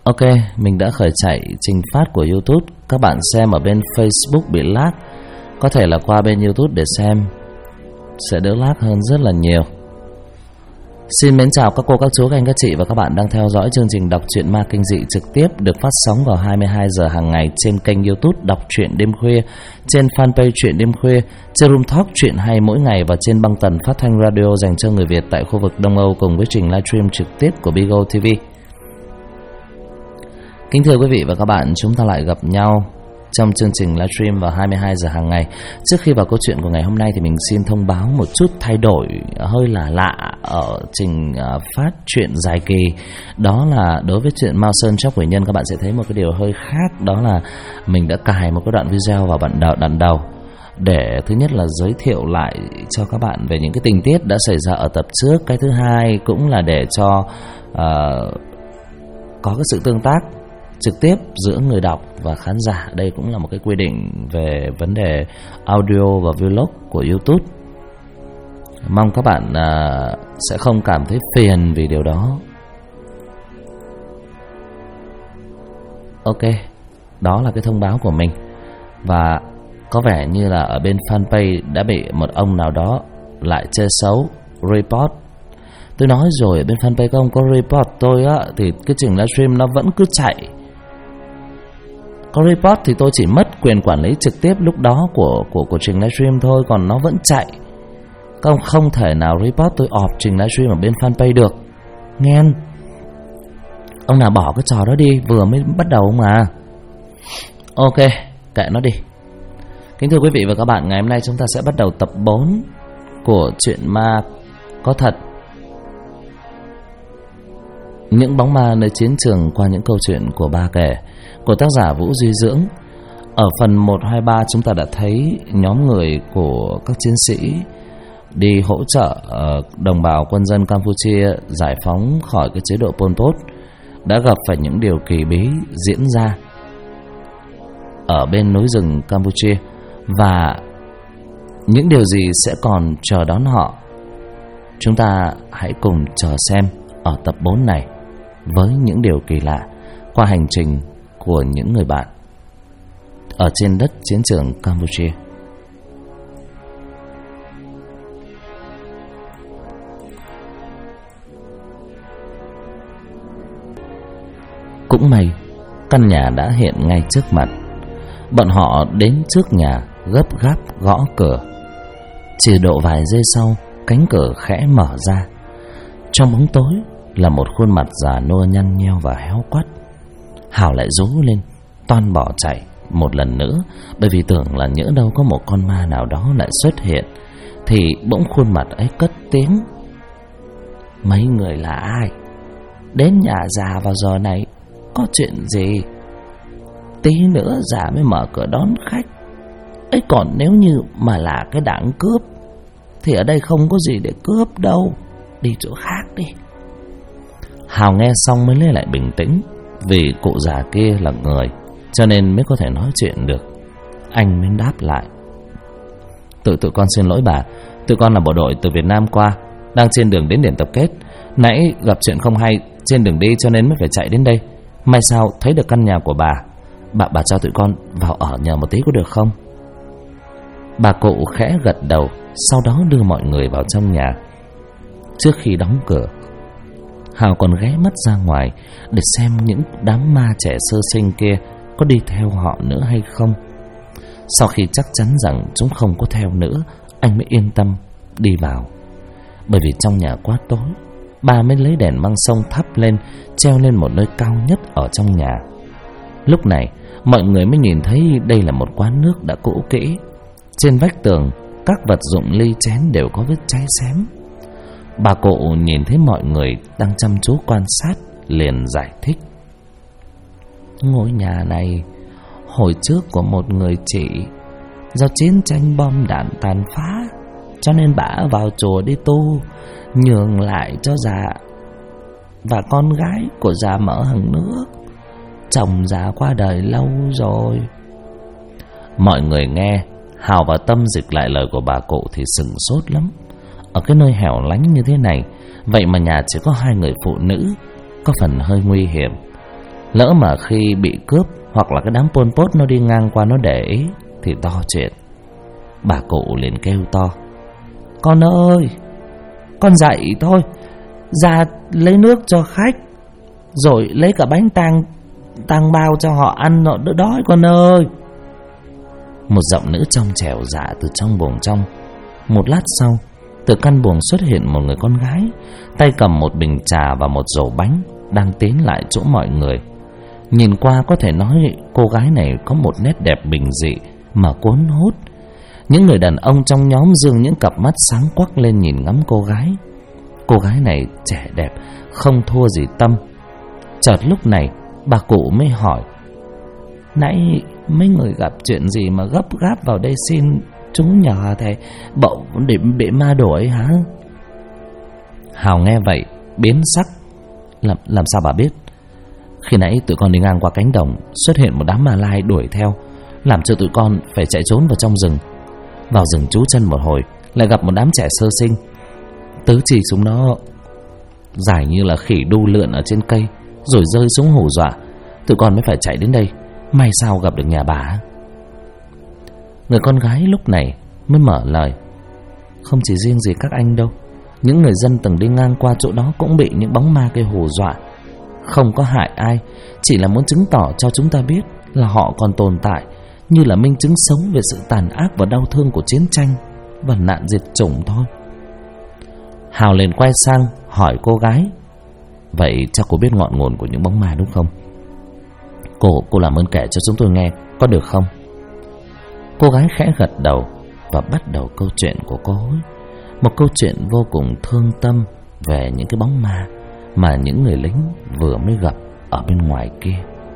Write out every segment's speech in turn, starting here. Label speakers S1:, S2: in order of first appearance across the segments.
S1: Ok, mình đã khởi chạy trình phát của YouTube. Các bạn xem ở bên Facebook bị lag, có thể là qua bên YouTube để xem sẽ đỡ lag hơn rất là nhiều. Xin mến chào các cô, các chú, các anh, các chị và các bạn đang theo dõi chương trình đọc truyện ma kinh dị trực tiếp được phát sóng vào 22 giờ hàng ngày trên kênh YouTube Đọc truyện đêm khuya, trên fanpage truyện đêm khuya, trên Room Talk truyện hay mỗi ngày và trên băng tần phát thanh radio dành cho người Việt tại khu vực Đông Âu cùng với trình livestream trực tiếp của Bigo TV. Kính thưa quý vị và các bạn, chúng ta lại gặp nhau trong chương trình livestream vào 22 giờ hàng ngày. Trước khi vào câu chuyện của ngày hôm nay thì mình xin thông báo một chút thay đổi hơi là lạ ở trình phát chuyện dài kỳ. Đó là đối với chuyện Mao Sơn Chóc Quỷ Nhân, các bạn sẽ thấy một cái điều hơi khác. Đó là mình đã cài một cái đoạn video vào đoạn đầu để thứ nhất là giới thiệu lại cho các bạn về những cái tình tiết đã xảy ra ở tập trước. Cái thứ hai cũng là để cho có cái sự tương tác trực tiếp giữa người đọc và khán giả. Đây cũng là một cái quy định về vấn đề audio và vlog của YouTube. Mong các bạn sẽ không cảm thấy phiền vì điều đó. Ok, đó là cái thông báo của mình. Và có vẻ như là ở bên fanpage đã bị một ông nào đó lại chơi xấu, report. Tôi nói rồi, ở bên fanpage không có report tôi á, thì cái trình livestream nó vẫn cứ chạy. Có report thì tôi chỉ mất quyền quản lý trực tiếp lúc đó của trình livestream thôi, còn nó vẫn chạy. Không thể nào report tôi off trình livestream ở bên fanpage được. Nghe ông nào bỏ cái trò đó đi, vừa mới bắt đầu mà. Ok, kệ nó đi. Kính thưa quý vị và các bạn, ngày hôm nay chúng ta sẽ bắt đầu tập 4 của chuyện ma có thật. Những bóng ma nơi chiến trường qua những câu chuyện của Ba Kể của tác giả Vũ Duy Dưỡng. Ở phần 1, 2, 3 chúng ta đã thấy nhóm người của các chiến sĩ đi hỗ trợ đồng bào quân dân Campuchia giải phóng khỏi cái chế độ Pol Pot đã gặp phải những điều kỳ bí diễn ra ở bên núi rừng Campuchia, và những điều gì sẽ còn chờ đón họ. Chúng ta hãy cùng chờ xem ở tập 4 này với những điều kỳ lạ qua hành trình của những người bạn ở trên đất chiến trường Campuchia. Cũng may căn nhà đã hiện ngay trước mặt. Bọn họ đến trước nhà gấp gáp gõ cửa. Chỉ độ vài giây sau, cánh cửa khẽ mở ra. Trong bóng tối là một khuôn mặt già nua nhăn nheo và héo quắt. Hào lại rú lên, toan bỏ chạy một lần nữa, bởi vì tưởng là nhỡ đâu có một con ma nào đó lại xuất hiện. Thì bỗng khuôn mặt ấy cất tiếng: "Mấy người là ai? Đến nhà già vào giờ này có chuyện gì? Tí nữa già mới mở cửa đón khách ấy, còn nếu như mà là cái đảng cướp thì ở đây không có gì để cướp đâu, đi chỗ khác đi." Hào nghe xong mới lấy lại bình tĩnh, vì cụ già kia là người cho nên mới có thể nói chuyện được. Anh mới đáp lại: Tụi con xin lỗi bà, tụi con là bộ đội từ Việt Nam qua, đang trên đường đến điểm tập kết. Nãy gặp chuyện không hay trên đường đi cho nên mới phải chạy đến đây. May sao thấy được căn nhà của bà cho tụi con vào ở nhờ một tí có được không? Bà cụ khẽ gật đầu, sau đó đưa mọi người vào trong nhà. Trước khi đóng cửa, Hào còn ghé mắt ra ngoài để xem những đám ma trẻ sơ sinh kia có đi theo họ nữa hay không. Sau khi chắc chắn rằng chúng không có theo nữa, anh mới yên tâm đi vào. Bởi vì trong nhà quá tối, bà mới lấy đèn măng sông thắp lên, treo lên một nơi cao nhất ở trong nhà. Lúc này mọi người mới nhìn thấy đây là một quán nước đã cũ kỹ. Trên vách tường, các vật dụng ly chén đều có vết cháy xém. Bà cụ nhìn thấy mọi người đang chăm chú quan sát, liền giải thích: "Ngôi nhà này hồi trước của một người chị, do chiến tranh bom đạn tàn phá, cho nên bả vào chùa đi tu, nhường lại cho già và con gái của già mở hàng nước. Chồng già qua đời lâu rồi." Mọi người nghe Hào và Tâm dịch lại lời của bà cụ thì sửng sốt lắm. Ở cái nơi hẻo lánh như thế này, vậy mà nhà chỉ có 2 người phụ nữ, có phần hơi nguy hiểm. Lỡ mà khi bị cướp hoặc là cái đám Pol Pot nó đi ngang qua nó để ý thì to chuyện. Bà cụ liền kêu to: "Con ơi, con dậy thôi, ra lấy nước cho khách, rồi lấy cả bánh tang bao cho họ ăn, họ đỡ đói con ơi." Một giọng nữ trong trẻo dạ từ trong buồng trong. Một lát sau, từ căn buồng xuất hiện một người con gái, tay cầm một bình trà và một rổ bánh, đang tiến lại chỗ mọi người. Nhìn qua có thể nói cô gái này có một nét đẹp bình dị mà cuốn hút. Những người đàn ông trong nhóm dương những cặp mắt sáng quắc lên nhìn ngắm cô gái. Cô gái này trẻ đẹp, không thua gì Tâm. Chợt lúc này bà cụ mới hỏi: "Nãy mấy người gặp chuyện gì mà gấp gáp vào đây xin chúng nhờ thầy bộ để bị ma đuổi hả?" Hào nghe vậy biến sắc. Làm sao bà biết? Khi nãy tụi con đi ngang qua cánh đồng, xuất hiện một đám ma lai đuổi theo, làm cho tụi con phải chạy trốn vào trong rừng. Vào rừng trú chân một hồi, lại gặp một đám trẻ sơ sinh. Tứ chi chúng nó dài như là khỉ đu lượn ở trên cây, rồi rơi xuống hù dọa. Tụi con mới phải chạy đến đây. May sao gặp được nhà bà. Người con gái lúc này mới mở lời: "Không chỉ riêng gì các anh đâu, những người dân từng đi ngang qua chỗ đó cũng bị những bóng ma kia hù dọa. Không có hại ai, chỉ là muốn chứng tỏ cho chúng ta biết là họ còn tồn tại, như là minh chứng sống về sự tàn ác và đau thương của chiến tranh và nạn diệt chủng thôi." Hào liền quay sang hỏi cô gái: "Vậy chắc cô biết ngọn nguồn của những bóng ma đúng không? Cô làm ơn kể cho chúng tôi nghe, có được không?" Cô gái khẽ gật đầu và bắt đầu câu chuyện của cô ấy. Một câu chuyện vô cùng thương tâm về những cái bóng ma mà những người lính vừa mới gặp ở bên ngoài kia.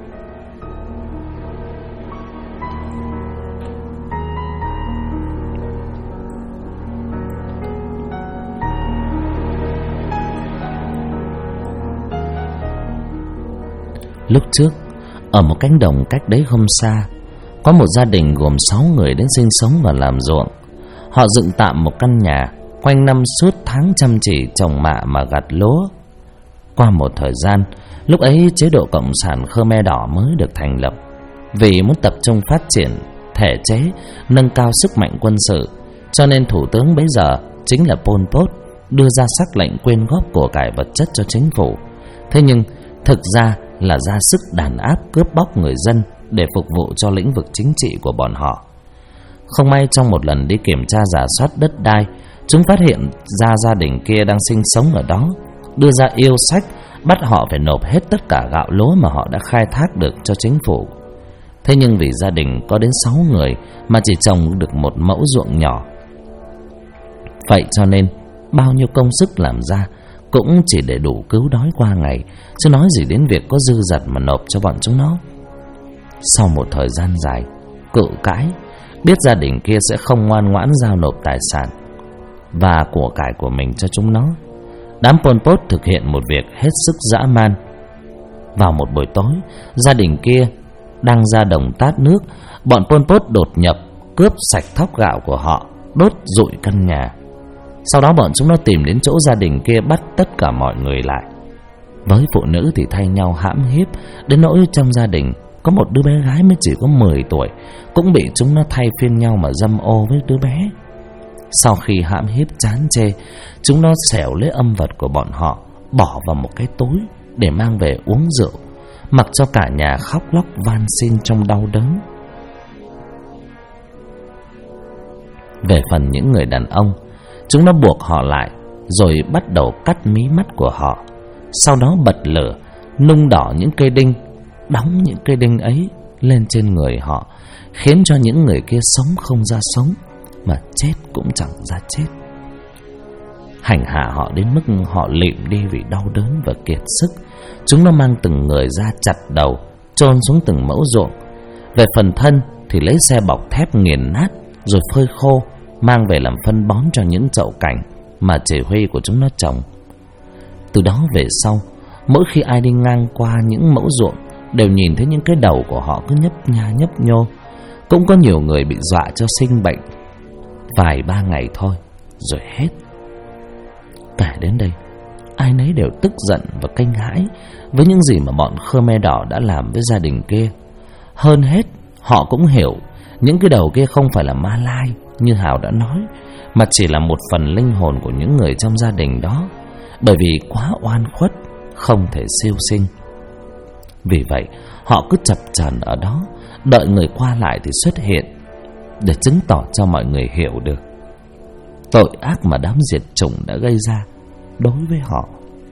S1: Lúc trước, ở một cánh đồng cách đấy không xa, có một gia đình gồm 6 người đến sinh sống và làm ruộng. Họ dựng tạm một căn nhà, quanh năm suốt tháng chăm chỉ trồng mạ mà gặt lúa. Qua một thời gian, lúc ấy chế độ Cộng sản Khmer Đỏ mới được thành lập. Vì muốn tập trung phát triển thể chế, nâng cao sức mạnh quân sự, cho nên thủ tướng bấy giờ chính là Pol Pot đưa ra sắc lệnh quyên góp của cải vật chất cho chính phủ. Thế nhưng thực ra là ra sức đàn áp cướp bóc người dân để phục vụ cho lĩnh vực chính trị của bọn họ. Không may trong một lần đi kiểm tra rà soát đất đai, chúng phát hiện ra gia đình kia đang sinh sống ở đó, đưa ra yêu sách bắt họ phải nộp hết tất cả gạo lúa mà họ đã khai thác được cho chính phủ. Thế nhưng vì gia đình có đến 6 người mà chỉ trồng được một mẫu ruộng nhỏ, vậy cho nên bao nhiêu công sức làm ra cũng chỉ để đủ cứu đói qua ngày, chứ nói gì đến việc có dư dật mà nộp cho bọn chúng nó. Sau một thời gian dài cự cãi, biết gia đình kia sẽ không ngoan ngoãn giao nộp tài sản và của cải của mình cho chúng nó, đám Pol Pot thực hiện một việc hết sức dã man. Vào một buổi tối, gia đình kia đang ra đồng tát nước, bọn Pol Pot đột nhập, cướp sạch thóc gạo của họ, đốt rụi căn nhà. Sau đó bọn chúng nó tìm đến chỗ gia đình kia bắt tất cả mọi người lại. Với phụ nữ thì thay nhau hãm hiếp, đến nỗi trong gia đình có một đứa bé gái mới chỉ có 10 tuổi cũng bị chúng nó thay phiên nhau mà dâm ô với đứa bé. Sau khi hãm hiếp chán chê, chúng nó xẻo lấy âm vật của bọn họ, bỏ vào một cái túi để mang về uống rượu, mặc cho cả nhà khóc lóc van xin trong đau đớn. Về phần những người đàn ông, chúng nó buộc họ lại rồi bắt đầu cắt mí mắt của họ, sau đó bật lửa, nung đỏ những cây đinh, đóng những cây đinh ấy lên trên người họ, khiến cho những người kia sống không ra sống, mà chết cũng chẳng ra chết. Hành hạ họ đến mức họ lịm đi vì đau đớn và kiệt sức. Chúng nó mang từng người ra chặt đầu, chôn xuống từng mẫu ruộng. Về phần thân thì lấy xe bọc thép nghiền nát rồi phơi khô, mang về làm phân bón cho những chậu cảnh mà chỉ huy của chúng nó trồng. Từ đó về sau, mỗi khi ai đi ngang qua những mẫu ruộng đều nhìn thấy những cái đầu của họ cứ nhấp nha nhấp nhô. Cũng có nhiều người bị dọa cho sinh bệnh, vài ba ngày thôi rồi hết. Kể đến đây, ai nấy đều tức giận và kinh hãi với những gì mà bọn Khmer Đỏ đã làm với gia đình kia. Hơn hết, họ cũng hiểu những cái đầu kia không phải là ma lai như Hào đã nói, mà chỉ là một phần linh hồn của những người trong gia đình đó, bởi vì quá oan khuất, không thể siêu sinh. Vì vậy, họ cứ chập chờn ở đó, đợi người qua lại thì xuất hiện, để chứng tỏ cho mọi người hiểu được tội ác mà đám diệt chủng đã gây ra đối với họ.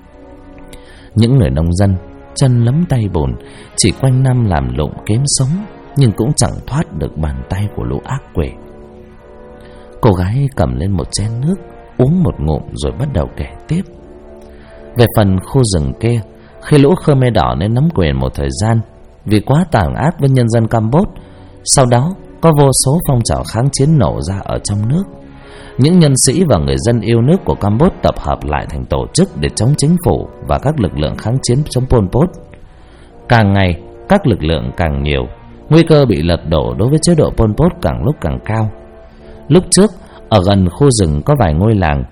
S1: Những người nông dân chân lấm tay bùn, chỉ quanh năm làm lụng kiếm sống, nhưng cũng chẳng thoát được bàn tay của lũ ác quỷ. Cô gái cầm lên một chén nước, uống một ngụm rồi bắt đầu kể tiếp. Về phần khu rừng kia, khi lũ Khmer Đỏ nên nắm quyền một thời gian vì quá tàn ác với nhân dân Campuchia, sau đó có vô số phong trào kháng chiến nổ ra ở trong nước. Những nhân sĩ và người dân yêu nước của Campuchia tập hợp lại thành tổ chức để chống chính phủ và các lực lượng kháng chiến chống Pol Pot. Càng ngày, các lực lượng càng nhiều, nguy cơ bị lật đổ đối với chế độ Pol Pot càng lúc càng cao. Lúc trước, ở gần khu rừng có vài ngôi làng.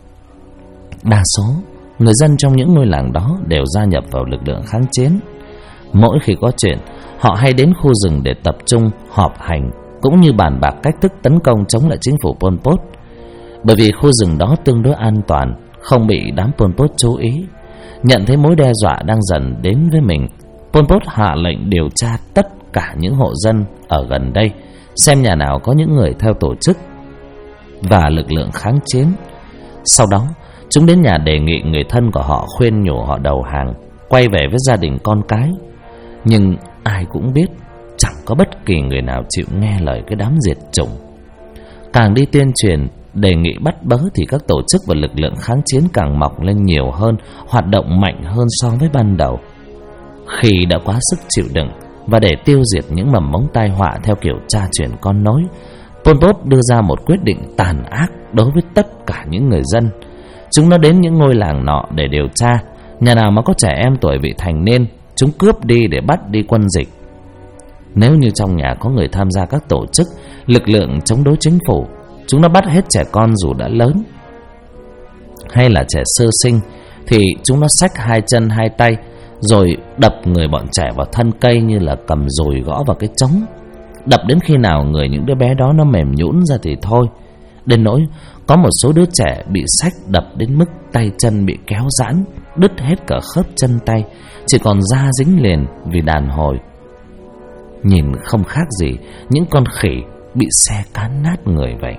S1: Đa số, người dân trong những ngôi làng đó đều gia nhập vào lực lượng kháng chiến. Mỗi khi có chuyện, họ hay đến khu rừng để tập trung, họp hành, cũng như bàn bạc cách thức tấn công chống lại chính phủ Pol Pot. Bởi vì khu rừng đó tương đối an toàn, không bị đám Pol Pot chú ý. Nhận thấy mối đe dọa đang dần đến với mình, Pol Pot hạ lệnh điều tra tất cả những hộ dân ở gần đây, xem nhà nào có những người theo tổ chức và lực lượng kháng chiến. Sau đó, chúng đến nhà đề nghị người thân của họ khuyên nhủ họ đầu hàng, quay về với gia đình con cái. Nhưng ai cũng biết chẳng có bất kỳ người nào chịu nghe lời cái đám diệt chủng. Càng đi tuyên truyền đề nghị bắt bớ thì các tổ chức và lực lượng kháng chiến càng mọc lên nhiều hơn, hoạt động mạnh hơn so với ban đầu. Khi đã quá sức chịu đựng và để tiêu diệt những mầm mống tai họa theo kiểu cha truyền con nối, Pol Pot đưa ra một quyết định tàn ác đối với tất cả những người dân. Chúng nó đến những ngôi làng nọ để điều tra, nhà nào mà có trẻ em tuổi vị thành niên, chúng cướp đi để bắt đi quân dịch. Nếu như trong nhà có người tham gia các tổ chức, lực lượng chống đối chính phủ, chúng nó bắt hết trẻ con dù đã lớn. Hay là trẻ sơ sinh thì chúng nó xách hai chân hai tay, rồi đập người bọn trẻ vào thân cây như là cầm dùi gõ vào cái trống. Đập đến khi nào người những đứa bé đó nó mềm nhũn ra thì thôi. Đến nỗi có một số đứa trẻ bị xách đập đến mức tay chân bị kéo giãn, đứt hết cả khớp chân tay, chỉ còn da dính liền vì đàn hồi. Nhìn không khác gì những con khỉ bị xe cán nát người vậy.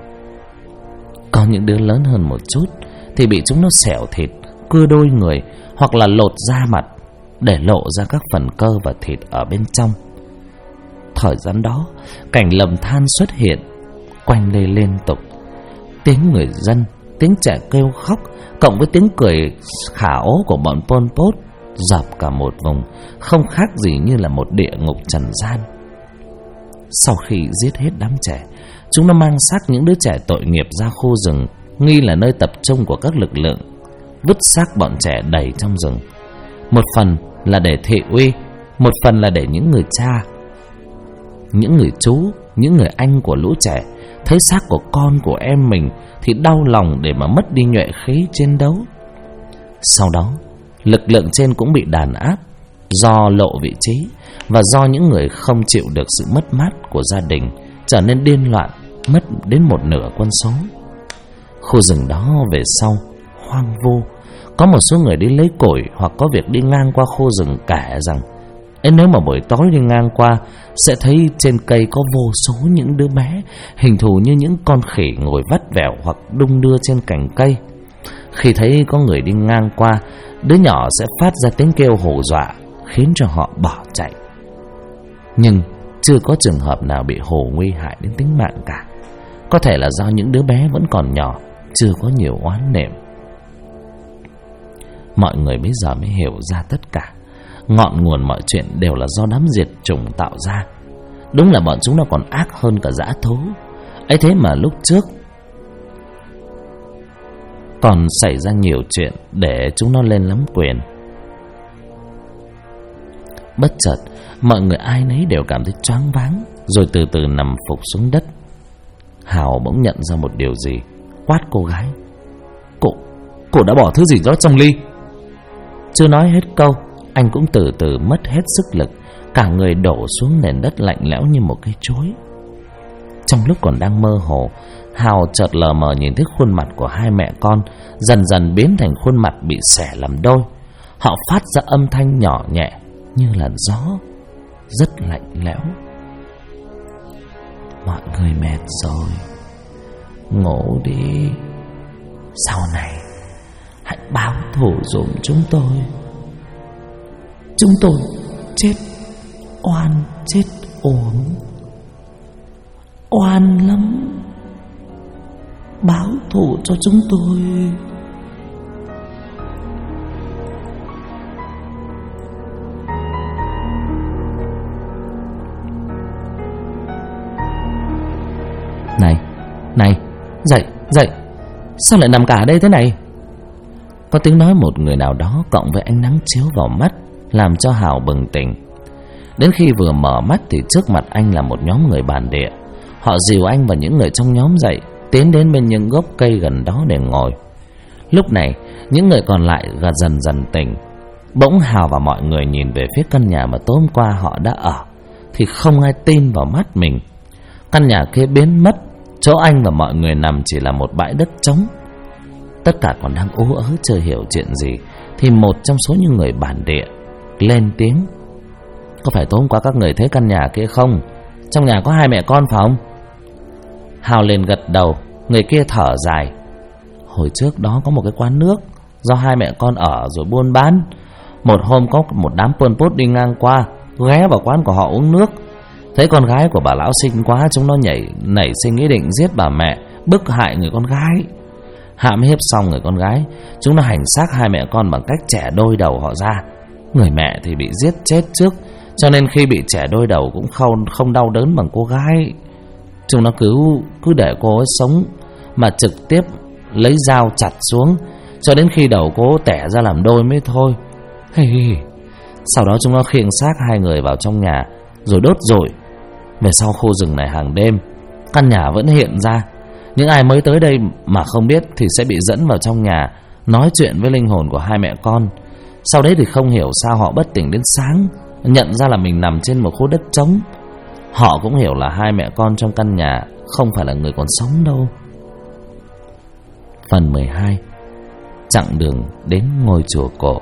S1: Có những đứa lớn hơn một chút thì bị chúng nó xẻo thịt, cưa đôi người, hoặc là lột da mặt để lộ ra các phần cơ và thịt ở bên trong. Thời gian đó, cảnh lầm than xuất hiện quanh đây liên tục. Tiếng người dân, tiếng trẻ kêu khóc, cộng với tiếng cười khả ố của bọn Pol Pot dập cả một vùng, không khác gì như là một địa ngục trần gian. Sau khi giết hết đám trẻ, chúng nó mang xác những đứa trẻ tội nghiệp ra khu rừng nghi là nơi tập trung của các lực lượng, vứt xác bọn trẻ đầy trong rừng. Một phần là để thị uy, một phần là để những người cha, những người chú, những người anh của lũ trẻ thấy xác của con của em mình thì đau lòng để mà mất đi nhuệ khí chiến đấu. Sau đó, lực lượng trên cũng bị đàn áp do lộ vị trí và do những người không chịu được sự mất mát của gia đình, trở nên điên loạn, mất đến một nửa quân số. Khu rừng đó về sau hoang vu. Có một số người đi lấy củi hoặc có việc đi ngang qua khu rừng kể rằng nếu mà buổi tối đi ngang qua sẽ thấy trên cây có vô số những đứa bé hình thù như những con khỉ ngồi vắt vẻo hoặc đung đưa trên cành cây. Khi thấy có người đi ngang qua, đứa nhỏ sẽ phát ra tiếng kêu hù dọa, khiến cho họ bỏ chạy. Nhưng chưa có trường hợp nào bị hù nguy hại đến tính mạng cả. Có thể là do những đứa bé vẫn còn nhỏ, chưa có nhiều oán niệm. Mọi người bây giờ mới hiểu ra tất cả. Ngọn nguồn mọi chuyện đều là do đám diệt chủng tạo ra. Đúng là bọn chúng nó còn ác hơn cả dã thú. Ấy thế mà lúc trước còn xảy ra nhiều chuyện để chúng nó lên nắm quyền. Bất chợt, mọi người ai nấy đều cảm thấy choáng váng, rồi từ từ nằm phục xuống đất. Hào bỗng nhận ra một điều gì, quát cô gái: Cô đã bỏ thứ gì đó trong ly. Chưa nói hết câu, anh cũng từ từ mất hết sức lực, cả người đổ xuống nền đất lạnh lẽo như một cây chuối. Trong lúc còn đang mơ hồ, Hào chợt lờ mờ nhìn thấy khuôn mặt của hai mẹ con dần dần biến thành khuôn mặt bị xẻ làm đôi. Họ phát ra âm thanh nhỏ nhẹ như là gió, rất lạnh lẽo. Mọi người mệt rồi, ngủ đi. Sau này hãy báo thù giùm chúng tôi. Chúng tôi chết oan, chết uổng, oan lắm. Báo thù cho chúng tôi. Này, dậy, sao lại nằm cả ở đây thế này? Có tiếng nói một người nào đó cộng với ánh nắng chiếu vào mắt, làm cho Hào bừng tỉnh. Đến khi vừa mở mắt thì trước mặt anh là một nhóm người bản địa. Họ dìu anh và những người trong nhóm dậy, tiến đến bên những gốc cây gần đó để ngồi. Lúc này, những người còn lại dần dần tỉnh. Bỗng Hào và mọi người nhìn về phía căn nhà mà tối hôm qua họ đã ở, thì không ai tin vào mắt mình. Căn nhà kia biến mất, chỗ anh và mọi người nằm chỉ là một bãi đất trống. Tất cả còn đang ú ớ chưa hiểu chuyện gì, thì một trong số những người bản địa lên tiếng: Có phải tối hôm qua các người thấy căn nhà kia không? Trong nhà có hai mẹ con phải không? Hào liền gật đầu. Người kia thở dài: Hồi trước đó có một cái quán nước do hai mẹ con ở rồi buôn bán. Một hôm có một đám Pol Pot đi ngang qua, ghé vào quán của họ uống nước. Thấy con gái của bà lão xinh quá, chúng nó nảy sinh ý định giết bà mẹ, bức hại người con gái. Hãm hiếp xong người con gái, chúng nó hành xác hai mẹ con bằng cách chẻ đôi đầu họ ra. Người mẹ thì bị giết chết trước, cho nên khi bị chẻ đôi đầu cũng không đau đớn bằng cô gái. Chúng nó cứ để cô ấy sống mà trực tiếp lấy dao chặt xuống, cho đến khi đầu cô tẻ ra làm đôi mới thôi. Sau đó chúng nó khiêng xác hai người vào trong nhà rồi đốt rụi. Về sau khu rừng này hàng đêm, căn nhà vẫn hiện ra. Những ai mới tới đây mà không biết thì sẽ bị dẫn vào trong nhà, nói chuyện với linh hồn của hai mẹ con. Sau đấy thì không hiểu sao họ bất tỉnh đến sáng, nhận ra là mình nằm trên một khu đất trống. Họ cũng hiểu là hai mẹ con trong căn nhà không phải là người còn sống đâu. Phần 12. Chặng đường đến ngôi chùa cổ.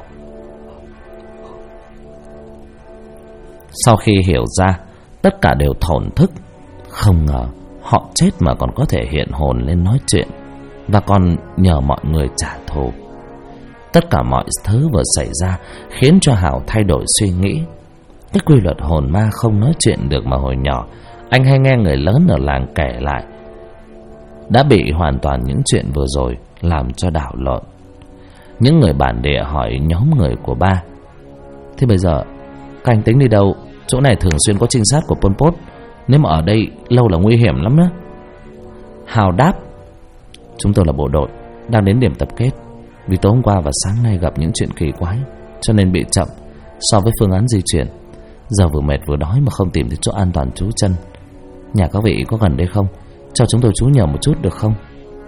S1: Sau khi hiểu ra, tất cả đều thổn thức. Không ngờ họ chết mà còn có thể hiện hồn lên nói chuyện, và còn nhờ mọi người trả thù. Tất cả mọi thứ vừa xảy ra khiến cho Hào thay đổi suy nghĩ. Cái quy luật hồn ma không nói chuyện được mà hồi nhỏ anh hay nghe người lớn ở làng kể lại đã bị hoàn toàn những chuyện vừa rồi làm cho đảo lộn. Những người bản địa hỏi nhóm người của ba: Thế bây giờ các anh tính đi đâu? Chỗ này thường xuyên có trinh sát của Pol Pot, nếu mà ở đây lâu là nguy hiểm lắm đó. Hào đáp: Chúng tôi là bộ đội đang đến điểm tập kết. Vì tối hôm qua và sáng nay gặp những chuyện kỳ quái, cho nên bị chậm so với phương án di chuyển. Giờ vừa mệt vừa đói mà không tìm thấy chỗ an toàn trú chân. Nhà các vị có gần đây không? Cho chúng tôi trú nhờ một chút được không?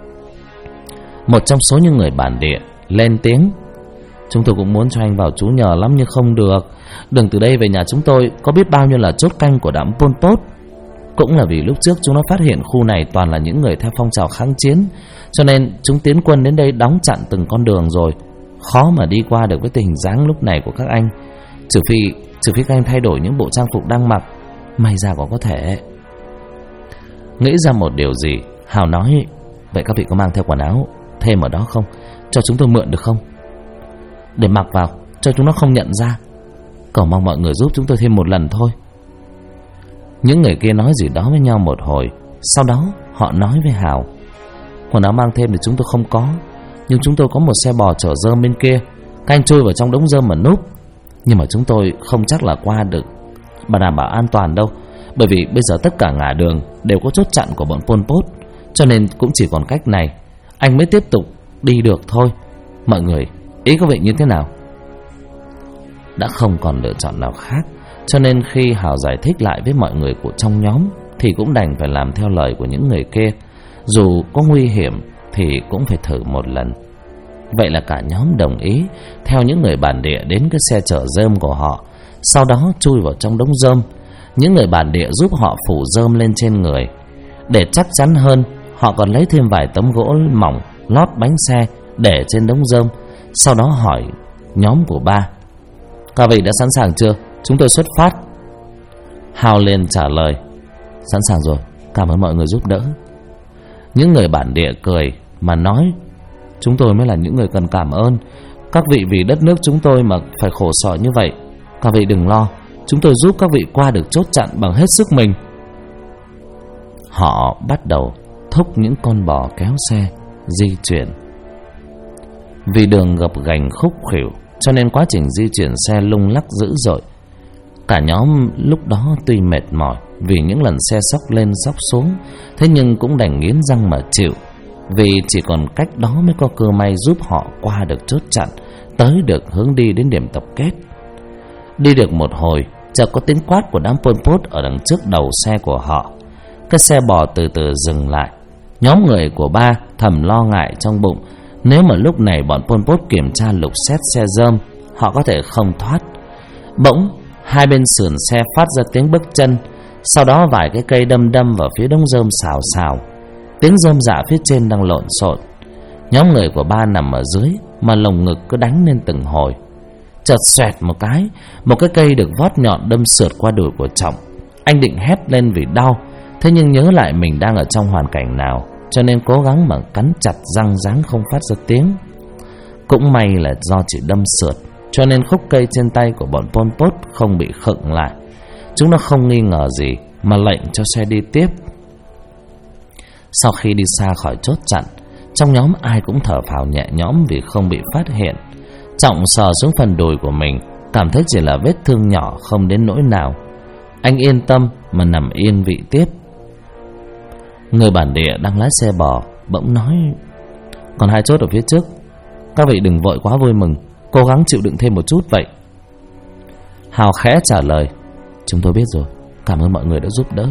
S1: Một trong số những người bản địa lên tiếng: Chúng tôi cũng muốn cho anh vào trú nhờ lắm nhưng không được. Đường từ đây về nhà chúng tôi có biết bao nhiêu là chốt canh của đám Pol Pot. Cũng là vì lúc trước chúng nó phát hiện khu này toàn là những người theo phong trào kháng chiến, cho nên chúng tiến quân đến đây đóng chặn từng con đường rồi. Khó mà đi qua được với tình hình dáng lúc này của các anh. Trừ phi các anh thay đổi những bộ trang phục đang mặc, may ra còn có thể. Nghĩ ra một điều gì, Hào nói: Vậy các vị có mang theo quần áo thêm ở đó không? Cho chúng tôi mượn được không? Để mặc vào cho chúng nó không nhận ra. Cầu mong mọi người giúp chúng tôi thêm một lần thôi. Những người kia nói gì đó với nhau một hồi, sau đó họ nói với Hào: Quần áo mang thêm thì chúng tôi không có, nhưng chúng tôi có một xe bò chở rơm bên kia. Các anh chui vào trong đống rơm mà núp. Nhưng mà chúng tôi không chắc là qua được và đảm bảo an toàn đâu, bởi vì bây giờ tất cả ngả đường đều có chốt chặn của bọn Pol Pot, cho nên cũng chỉ còn cách này anh mới tiếp tục đi được thôi. Mọi người, ý các vị như thế nào? Đã không còn lựa chọn nào khác, cho nên khi Hào giải thích lại với mọi người của trong nhóm thì cũng đành phải làm theo lời của những người kia. Dù có nguy hiểm thì cũng phải thử một lần. Vậy là cả nhóm đồng ý theo những người bản địa đến cái xe chở rơm của họ, sau đó chui vào trong đống rơm. Những người bản địa giúp họ phủ rơm lên trên người. Để chắc chắn hơn, họ còn lấy thêm vài tấm gỗ mỏng lót bánh xe để trên đống rơm. Sau đó hỏi nhóm của Ba: "Các vị đã sẵn sàng chưa? Chúng tôi xuất phát." Hào liền trả lời: "Sẵn sàng rồi, cảm ơn mọi người giúp đỡ." Những người bản địa cười mà nói: "Chúng tôi mới là những người cần cảm ơn. Các vị vì đất nước chúng tôi mà phải khổ sở như vậy. Các vị đừng lo, chúng tôi giúp các vị qua được chốt chặn bằng hết sức mình." Họ bắt đầu thúc những con bò kéo xe di chuyển. Vì đường gập ghềnh khúc khuỷu cho nên quá trình di chuyển xe lung lắc dữ dội. Cả nhóm lúc đó tuy mệt mỏi vì những lần xe xóc lên xóc xuống, thế nhưng cũng đành nghiến răng mà chịu, vì chỉ còn cách đó mới có cơ may giúp họ qua được chốt chặn, tới được hướng đi đến điểm tập kết. Đi được một hồi, chợt có tiếng quát của đám Pol Pot ở đằng trước đầu xe của họ. Cái xe bò từ từ dừng lại. Nhóm người của Ba thầm lo ngại trong bụng, nếu mà lúc này bọn Pol Pot kiểm tra lục xét xe rơm, họ có thể không thoát. Bỗng hai bên sườn xe phát ra tiếng bước chân, sau đó vài cái cây đâm đâm vào phía đống rơm xào xào. Tiếng rơm rạ phía trên đang lộn xộn. Nhóm người của Ba nằm ở dưới mà lồng ngực cứ đánh lên từng hồi. Chợt xoẹt một cái cây được vót nhọn đâm sượt qua đùi của Trọng. Anh định hét lên vì đau, thế nhưng nhớ lại mình đang ở trong hoàn cảnh nào, cho nên cố gắng mà cắn chặt răng ráng không phát ra tiếng. Cũng may là do chỉ đâm sượt, cho nên khúc cây trên tay của bọn Pol Pot không bị khựng lại. Chúng nó không nghi ngờ gì mà lệnh cho xe đi tiếp. Sau khi đi xa khỏi chốt chặn, trong nhóm ai cũng thở phào nhẹ nhõm vì không bị phát hiện. Trọng sờ xuống phần đùi của mình, cảm thấy chỉ là vết thương nhỏ, không đến nỗi nào. Anh yên tâm mà nằm yên vị tiếp. Người bản địa đang lái xe bò bỗng nói: "Còn 2 chốt ở phía trước, các vị đừng vội quá vui mừng, cố gắng chịu đựng thêm một chút vậy." Hào khẽ trả lời: "Chúng tôi biết rồi, cảm ơn mọi người đã giúp đỡ."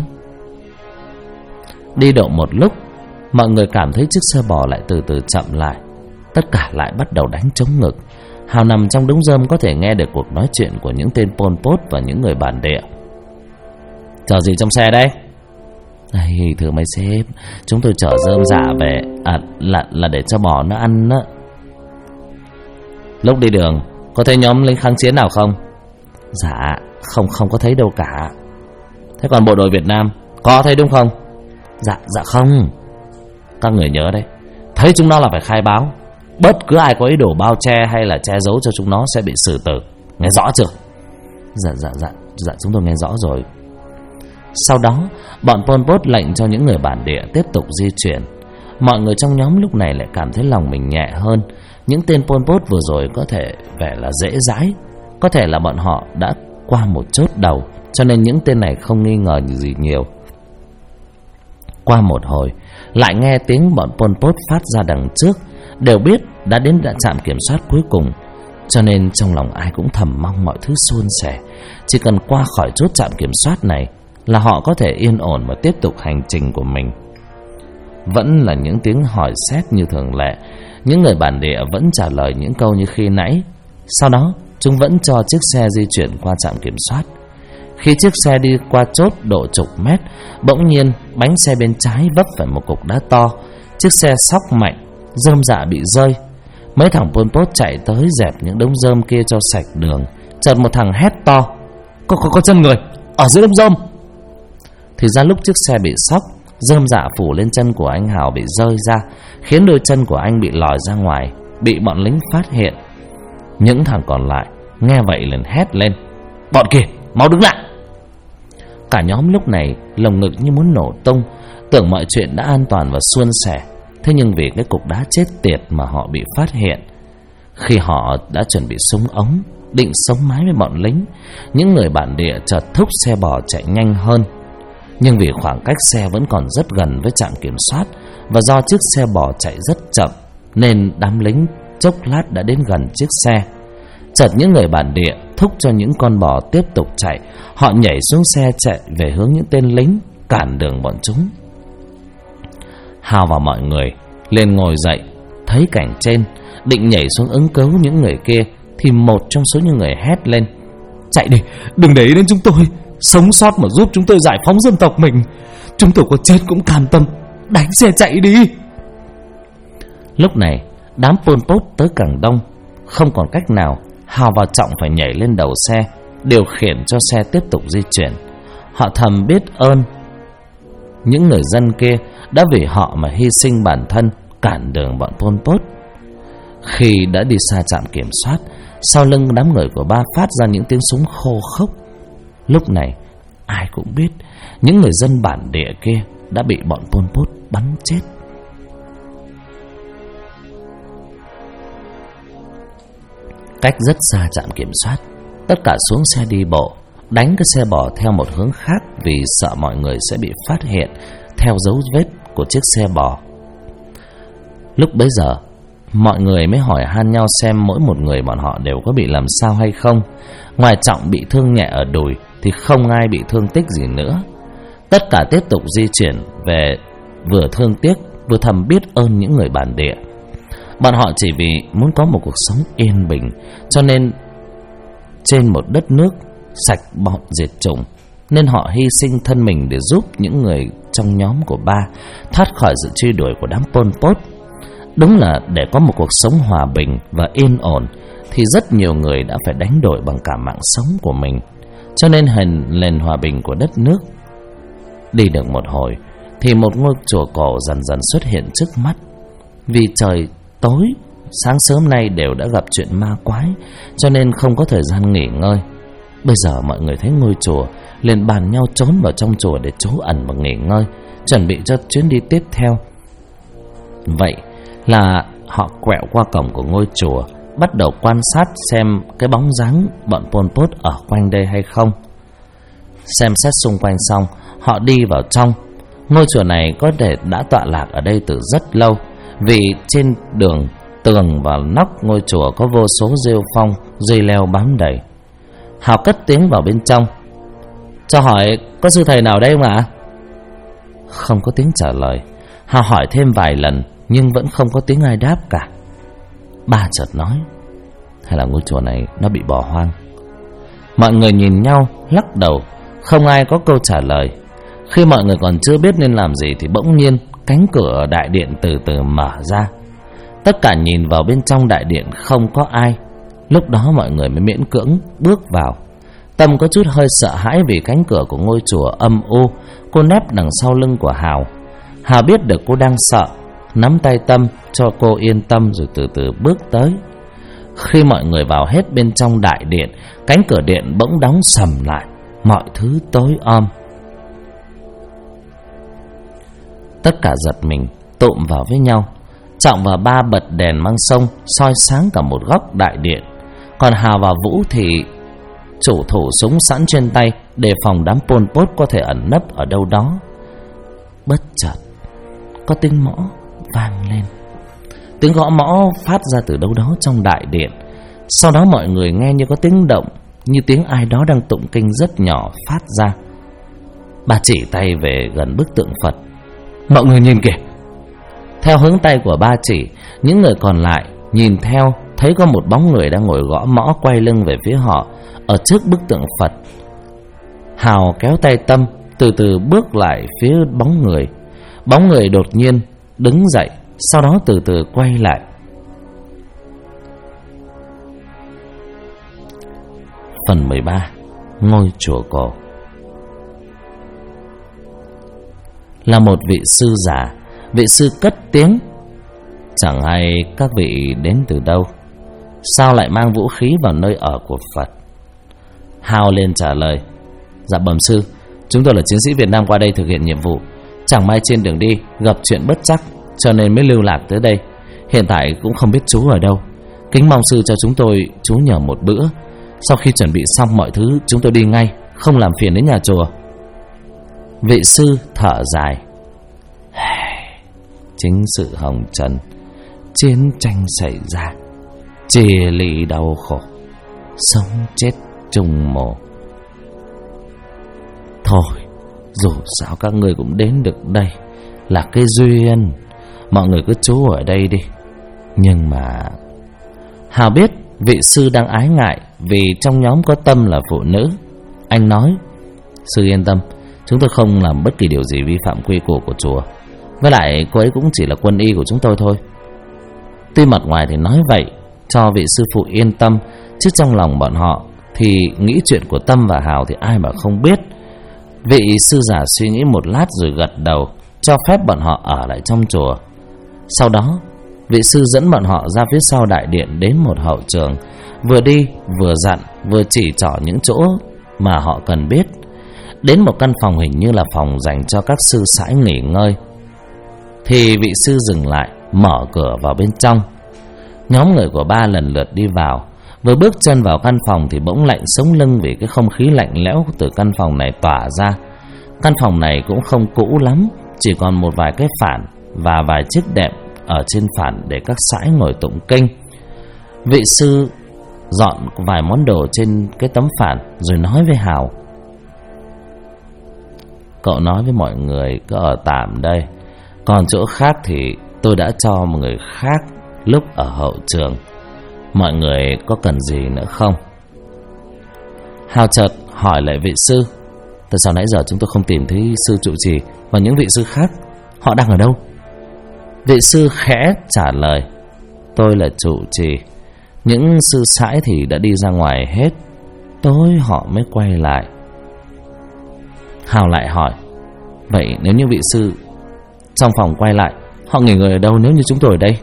S1: Đi độ một lúc, mọi người cảm thấy chiếc xe bò lại từ từ chậm lại. Tất cả lại bắt đầu đánh trống ngực. Hào nằm trong đống rơm có thể nghe được cuộc nói chuyện của những tên Pol Pot và những người bản địa. "Chờ gì trong xe đấy?" "Đây, thưa mấy sếp, chúng tôi chở rơm rạ về, là để cho bò nó ăn đó." "Lúc đi đường có thấy nhóm lính kháng chiến nào không?" "Dạ, không có thấy đâu cả." "Thế còn bộ đội Việt Nam có thấy đúng không?" Dạ không." "Các người nhớ đấy, thấy chúng nó là phải khai báo. Bất cứ ai có ý đồ bao che hay là che giấu cho chúng nó sẽ bị xử tử. Nghe rõ chưa?" Dạ chúng tôi nghe rõ rồi." Sau đó bọn Pol Pot lệnh cho những người bản địa tiếp tục di chuyển. Mọi người trong nhóm lúc này lại cảm thấy lòng mình nhẹ hơn. Những tên Pol Pot vừa rồi có thể vẻ là dễ dãi, có thể là bọn họ đã qua một chốt đầu, cho nên những tên này không nghi ngờ gì nhiều. Qua một hồi, lại nghe tiếng bọn Pol Pot phát ra đằng trước, đều biết đã đến trạm kiểm soát cuối cùng, cho nên trong lòng ai cũng thầm mong mọi thứ suôn sẻ. Chỉ cần qua khỏi chốt trạm kiểm soát này là họ có thể yên ổn mà tiếp tục hành trình của mình. Vẫn là những tiếng hỏi xét như thường lệ. Những người bản địa vẫn trả lời những câu như khi nãy. Sau đó chúng vẫn cho chiếc xe di chuyển qua trạm kiểm soát. Khi chiếc xe đi qua chốt độ chục mét, bỗng nhiên bánh xe bên trái vấp phải một cục đá to. Chiếc xe xóc mạnh, rơm rạ bị rơi. Mấy thằng Pol Pot chạy tới dẹp những đống rơm kia cho sạch đường. Chợt một thằng hét to: Có chân người ở dưới đống rơm!" Thì ra lúc chiếc xe bị xóc, rơm rạ phủ lên chân của anh Hào bị rơi ra, khiến đôi chân của anh bị lòi ra ngoài, bị bọn lính phát hiện. Những thằng còn lại nghe vậy liền hét lên: "Bọn kia, mau đứng lại!" Cả nhóm lúc này lồng ngực như muốn nổ tung, tưởng mọi chuyện đã an toàn và suôn sẻ. Thế nhưng vì cái cục đá chết tiệt mà họ bị phát hiện. Khi họ đã chuẩn bị súng ống định sống mái với bọn lính, những người bản địa chợt thúc xe bò chạy nhanh hơn. Nhưng vì khoảng cách xe vẫn còn rất gần với trạm kiểm soát, và do chiếc xe bò chạy rất chậm, nên đám lính chốc lát đã đến gần chiếc xe. Chợt những người bản địa thúc cho những con bò tiếp tục chạy. Họ nhảy xuống xe chạy về hướng những tên lính, cản đường bọn chúng. Hào và mọi người liền ngồi dậy. Thấy cảnh trên, định nhảy xuống ứng cứu những người kia, thì một trong số những người hét lên: "Chạy đi, đừng để ý đến chúng tôi, sống sót mà giúp chúng tôi giải phóng dân tộc mình. Chúng tôi có chết cũng cam tâm, đánh xe chạy đi." Lúc này đám Pol Pot tới càng đông, không còn cách nào, Hào và Trọng phải nhảy lên đầu xe, điều khiển cho xe tiếp tục di chuyển. Họ thầm biết ơn những người dân kia đã vì họ mà hy sinh bản thân, cản đường bọn Pol Pot. Khi đã đi xa trạm kiểm soát, sau lưng đám người của Ba phát ra những tiếng súng khô khốc. Lúc này ai cũng biết những người dân bản địa kia đã bị bọn Pol Pot bắn chết. Cách rất xa trạm kiểm soát, tất cả xuống xe đi bộ, đánh cái xe bò theo một hướng khác vì sợ mọi người sẽ bị phát hiện theo dấu vết của chiếc xe bò. Lúc bấy giờ, mọi người mới hỏi han nhau xem mỗi một người bọn họ đều có bị làm sao hay không. Ngoài Trọng bị thương nhẹ ở đùi thì không ai bị thương tích gì nữa. Tất cả tiếp tục di chuyển về, vừa thương tiếc vừa thầm biết ơn những người bản địa. Bọn họ chỉ vì muốn có một cuộc sống yên bình, cho nên trên một đất nước sạch bọn diệt chủng, nên họ hy sinh thân mình để giúp những người trong nhóm của Ba thoát khỏi sự truy đuổi của đám Pol Pot. Đúng là để có một cuộc sống hòa bình và yên ổn thì rất nhiều người đã phải đánh đổi bằng cả mạng sống của mình. Cho nên nền hòa bình của đất nước. Đi được một hồi thì một ngôi chùa cổ dần dần xuất hiện trước mắt. Vì trời tối, sáng sớm nay đều đã gặp chuyện ma quái, cho nên không có thời gian nghỉ ngơi. Bây giờ mọi người thấy ngôi chùa liền bàn nhau trốn vào trong chùa để trú ẩn và nghỉ ngơi, chuẩn bị cho chuyến đi tiếp theo. Vậy là họ quẹo qua cổng của ngôi chùa, bắt đầu quan sát xem cái bóng dáng bọn Pol Pot ở quanh đây hay không. Xem xét xung quanh xong, họ đi vào trong. Ngôi chùa này có thể đã tọa lạc ở đây từ rất lâu, vì trên đường, tường và nóc ngôi chùa có vô số rêu phong, dây leo bám đầy. Hào cất tiếng vào bên trong: "Cho hỏi có sư thầy nào đây không ạ?" Không có tiếng trả lời. Hào hỏi thêm vài lần nhưng vẫn không có tiếng ai đáp cả. Ba chợt nói: "Hay là ngôi chùa này nó bị bỏ hoang?" Mọi người nhìn nhau lắc đầu, không ai có câu trả lời. Khi mọi người còn chưa biết nên làm gì thì bỗng nhiên cánh cửa ở đại điện từ từ mở ra. Tất cả nhìn vào bên trong đại điện không có ai. Lúc đó mọi người mới miễn cưỡng bước vào. Tâm có chút hơi sợ hãi vì cánh cửa của ngôi chùa âm u. Cô nép đằng sau lưng của Hào. Hào biết được cô đang sợ, nắm tay Tâm cho cô yên tâm rồi từ từ bước tới. Khi mọi người vào hết bên trong đại điện, cánh cửa điện bỗng đóng sầm lại, mọi thứ tối om. Tất cả giật mình tụm vào với nhau. Trọng và Ba bật đèn mang sông soi sáng cả một góc đại điện. Còn Hào và Vũ thì chủ thủ súng sẵn trên tay, đề phòng đám Pol Pot có thể ẩn nấp ở đâu đó. Bất chợt có tiếng mõ vang lên. Tiếng gõ mõ phát ra từ đâu đó trong đại điện. Sau đó mọi người nghe như có tiếng động, như tiếng ai đó đang tụng kinh rất nhỏ phát ra. Bà chỉ tay về gần bức tượng Phật: "Mọi người nhìn kìa." Theo hướng tay của ba chỉ, những người còn lại nhìn theo, thấy có một bóng người đang ngồi gõ mõ quay lưng về phía họ ở trước bức tượng Phật. Hào kéo tay Tâm từ từ bước lại phía bóng người. Bóng người đột nhiên đứng dậy, sau đó từ từ quay lại. Phần 13. Ngôi chùa cổ. Là một vị sư già. Vị sư cất tiếng: "Chẳng hay các vị đến từ đâu? Sao lại mang vũ khí vào nơi ở của Phật?" Hào liền trả lời: "Dạ bẩm sư, chúng tôi là chiến sĩ Việt Nam qua đây thực hiện nhiệm vụ. Chẳng may trên đường đi gặp chuyện bất trắc, cho nên mới lưu lạc tới đây. Hiện tại cũng không biết chú ở đâu. Kính mong sư cho chúng tôi trú nhờ một bữa. Sau khi chuẩn bị xong mọi thứ, chúng tôi đi ngay, không làm phiền đến nhà chùa." Vị sư thở dài: "Chính sự hồng trần, chiến tranh xảy ra, chia ly đau khổ, sống chết chung mồ. Thôi, dù sao các người cũng đến được đây, là cái duyên. Mọi người cứ trú ở đây đi. Nhưng mà Hào biết vị sư đang ái ngại vì trong nhóm có Tâm là phụ nữ. Anh nói: sư yên tâm, chúng tôi không làm bất kỳ điều gì vi phạm quy củ của chùa. Với lại cô ấy cũng chỉ là quân y của chúng tôi thôi. Tuy mặt ngoài thì nói vậy cho vị sư phụ yên tâm, chứ trong lòng bọn họ thì nghĩ chuyện của Tâm và Hào thì ai mà không biết. Vị sư giả suy nghĩ một lát rồi gật đầu, cho phép bọn họ ở lại trong chùa. Sau đó, vị sư dẫn bọn họ ra phía sau đại điện đến một hậu trường, vừa đi vừa dặn vừa chỉ trỏ những chỗ mà họ cần biết. Đến một căn phòng hình như là phòng dành cho các sư sãi nghỉ ngơi, thì vị sư dừng lại, mở cửa vào bên trong. Nhóm người của ba lần lượt đi vào. Vừa bước chân vào căn phòng thì bỗng lạnh sống lưng vì cái không khí lạnh lẽo từ căn phòng này tỏa ra. Căn phòng này cũng không cũ lắm, chỉ còn một vài cái phản và vài chiếc đệm ở trên phản để các sãi ngồi tụng kinh. Vị sư dọn vài món đồ trên cái tấm phản rồi nói với Hào: cậu nói với mọi người cứ ở tạm đây, còn chỗ khác thì tôi đã cho một người khác lúc ở hậu trường. Mọi người có cần gì nữa không? Hào chợt hỏi lại vị sư: tại sao nãy giờ chúng tôi không tìm thấy sư trụ trì và những vị sư khác? Họ đang ở đâu? Vị sư khẽ trả lời: tôi là trụ trì, những sư sãi thì đã đi ra ngoài hết, tối họ mới quay lại. Hào lại hỏi: vậy nếu như vị sư trong phòng quay lại, họ nghỉ ngơi ở đâu nếu như chúng tôi ở đây?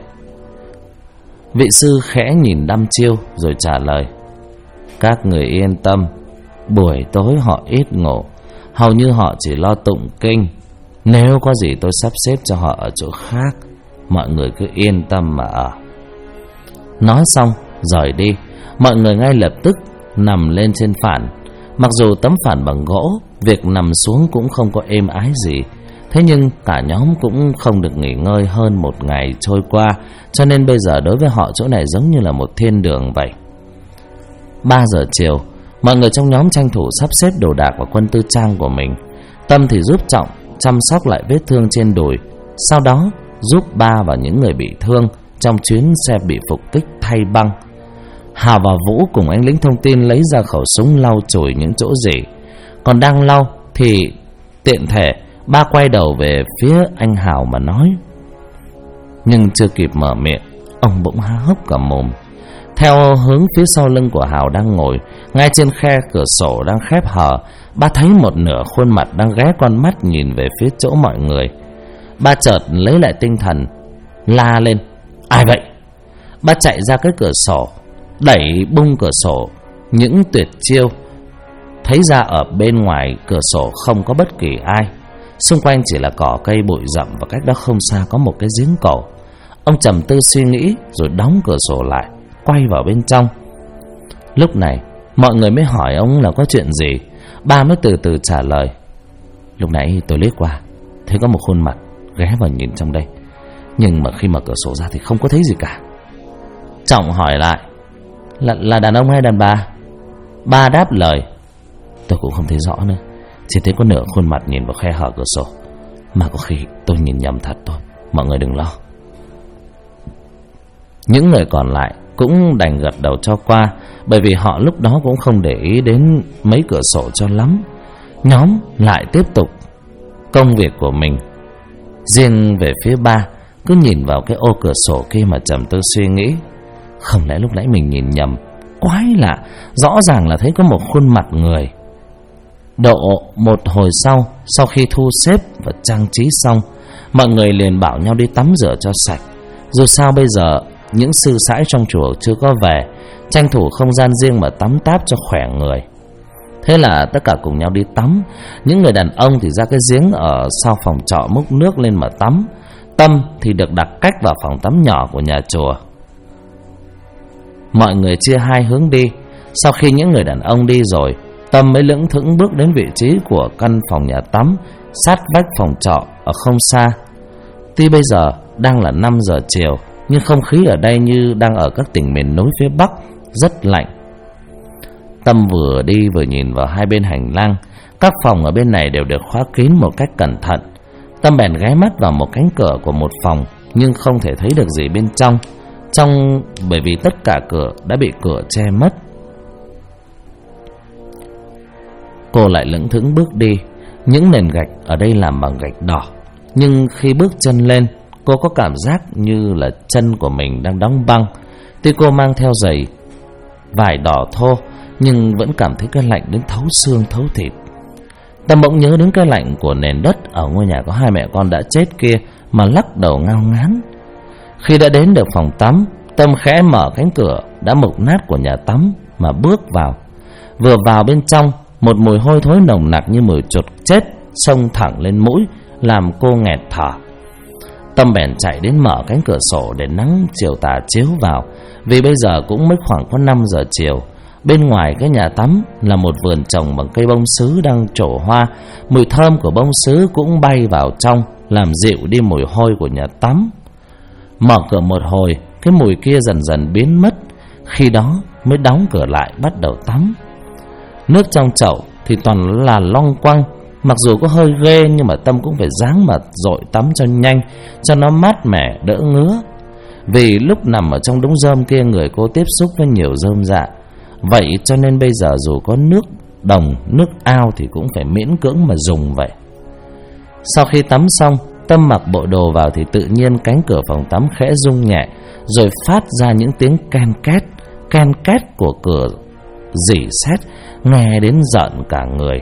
S1: Vị sư khẽ nhìn đăm chiêu rồi trả lời: các người yên tâm, buổi tối họ ít ngủ, hầu như họ chỉ lo tụng kinh. Nếu có gì tôi sắp xếp cho họ ở chỗ khác, mọi người cứ yên tâm mà ở. Nói xong rời đi, mọi người ngay lập tức nằm lên trên phản. Mặc dù tấm phản bằng gỗ, việc nằm xuống cũng không có êm ái gì. Thế nhưng cả nhóm cũng không được nghỉ ngơi hơn một ngày trôi qua, cho nên bây giờ đối với họ chỗ này giống như là một thiên đường vậy. 3 giờ chiều, mọi người trong nhóm tranh thủ sắp xếp đồ đạc và quân tư trang của mình. Tâm thì giúp Trọng chăm sóc lại vết thương trên đùi, sau đó giúp Ba và những người bị thương trong chuyến xe bị phục kích thay băng. Hào và Vũ cùng anh lính thông tin lấy ra khẩu súng lau chùi những chỗ rỉ. Còn đang lau thì tiện thể Ba quay đầu về phía anh Hào mà nói. Nhưng chưa kịp mở miệng, ông bỗng há hốc cả mồm. Theo hướng phía sau lưng của Hào đang ngồi, ngay trên khe cửa sổ đang khép hờ, Ba thấy một nửa khuôn mặt đang ghé con mắt nhìn về phía chỗ mọi người. Ba chợt lấy lại tinh thần, la lên: ai vậy? Ba chạy ra cái cửa sổ, đẩy bung cửa sổ những tuyệt chiêu. Thấy ra ở bên ngoài cửa sổ không có bất kỳ ai, xung quanh chỉ là cỏ cây bụi rậm, và cách đó không xa có một cái giếng cổ. Ông trầm tư suy nghĩ rồi đóng cửa sổ lại, quay vào bên trong. Lúc này mọi người mới hỏi ông là có chuyện gì. Ba mới từ từ trả lời: lúc nãy tôi liếc qua, thấy có một khuôn mặt ghé vào nhìn trong đây, nhưng mà khi mở cửa sổ ra thì không có thấy gì cả. Trọng hỏi lại: là đàn ông hay đàn bà? Ba đáp lời: tôi cũng không thấy rõ nữa, chỉ thấy có nửa khuôn mặt nhìn vào khe hở cửa sổ, mà có khi tôi nhìn nhầm thật thôi, mọi người đừng lo. Những người còn lại cũng đành gật đầu cho qua, bởi vì họ lúc đó cũng không để ý đến mấy cửa sổ cho lắm. Nhóm lại tiếp tục công việc của mình. Riêng về phía Ba cứ nhìn vào cái ô cửa sổ kia mà trầm tư suy nghĩ. Không lẽ lúc nãy mình nhìn nhầm? Quái lạ, rõ ràng là thấy có một khuôn mặt người. Độ một hồi sau khi thu xếp và trang trí xong, mọi người liền bảo nhau đi tắm rửa cho sạch. Dù sao bây giờ những sư sãi trong chùa chưa có về, tranh thủ không gian riêng mà tắm táp cho khỏe người. Thế là tất cả cùng nhau đi tắm. Những người đàn ông thì ra cái giếng ở sau phòng trọ múc nước lên mà tắm. Tâm thì được đặt cách vào phòng tắm nhỏ của nhà chùa. Mọi người chia hai hướng đi. Sau khi những người đàn ông đi rồi, Tâm mới lững thững bước đến vị trí của căn phòng nhà tắm sát vách phòng trọ ở không xa. Tuy bây giờ đang là 5 giờ chiều, nhưng không khí ở đây như đang ở các tỉnh miền núi phía Bắc, rất lạnh. Tâm vừa đi vừa nhìn vào hai bên hành lang. Các phòng ở bên này đều được khóa kín một cách cẩn thận. Tâm bèn ghé mắt vào một cánh cửa của một phòng, nhưng không thể thấy được gì bên trong. bởi vì tất cả cửa đã bị cửa che mất. Cô lại lững thững bước đi. Những nền gạch ở đây làm bằng gạch đỏ, nhưng khi bước chân lên, cô có cảm giác như là chân của mình đang đóng băng. Tuy cô mang theo giày vải đỏ thô, nhưng vẫn cảm thấy cái lạnh đến thấu xương thấu thịt. Tâm bỗng nhớ đến cái lạnh của nền đất ở ngôi nhà có hai mẹ con đã chết kia mà lắc đầu ngao ngán. Khi đã đến được phòng tắm, Tâm khẽ mở cánh cửa đã mục nát của nhà tắm mà bước vào. Vừa vào bên trong, một mùi hôi thối nồng nặc như mùi chuột chết xông thẳng lên mũi, làm cô nghẹt thở. Tâm bèn chạy đến mở cánh cửa sổ để nắng chiều tà chiếu vào, vì bây giờ cũng mới khoảng có 5 giờ chiều. Bên ngoài cái nhà tắm là một vườn trồng bằng cây bông sứ đang trổ hoa. Mùi thơm của bông sứ cũng bay vào trong, làm dịu đi mùi hôi của nhà tắm. Mở cửa một hồi, cái mùi kia dần dần biến mất. Khi đó mới đóng cửa lại bắt đầu tắm. Nước trong chậu thì toàn là long quăng. Mặc dù có hơi ghê, nhưng mà Tâm cũng phải ráng mà dội tắm cho nhanh, cho nó mát mẻ đỡ ngứa. Vì lúc nằm ở trong đống rơm kia, người cô tiếp xúc với nhiều rơm rạ. Vậy cho nên bây giờ dù có nước đồng, nước ao thì cũng phải miễn cưỡng mà dùng vậy. Sau khi tắm xong, Tâm mặc bộ đồ vào thì tự nhiên cánh cửa phòng tắm khẽ rung nhẹ, rồi phát ra những tiếng ken két của cửa rỉ sét, nghe đến giận cả người.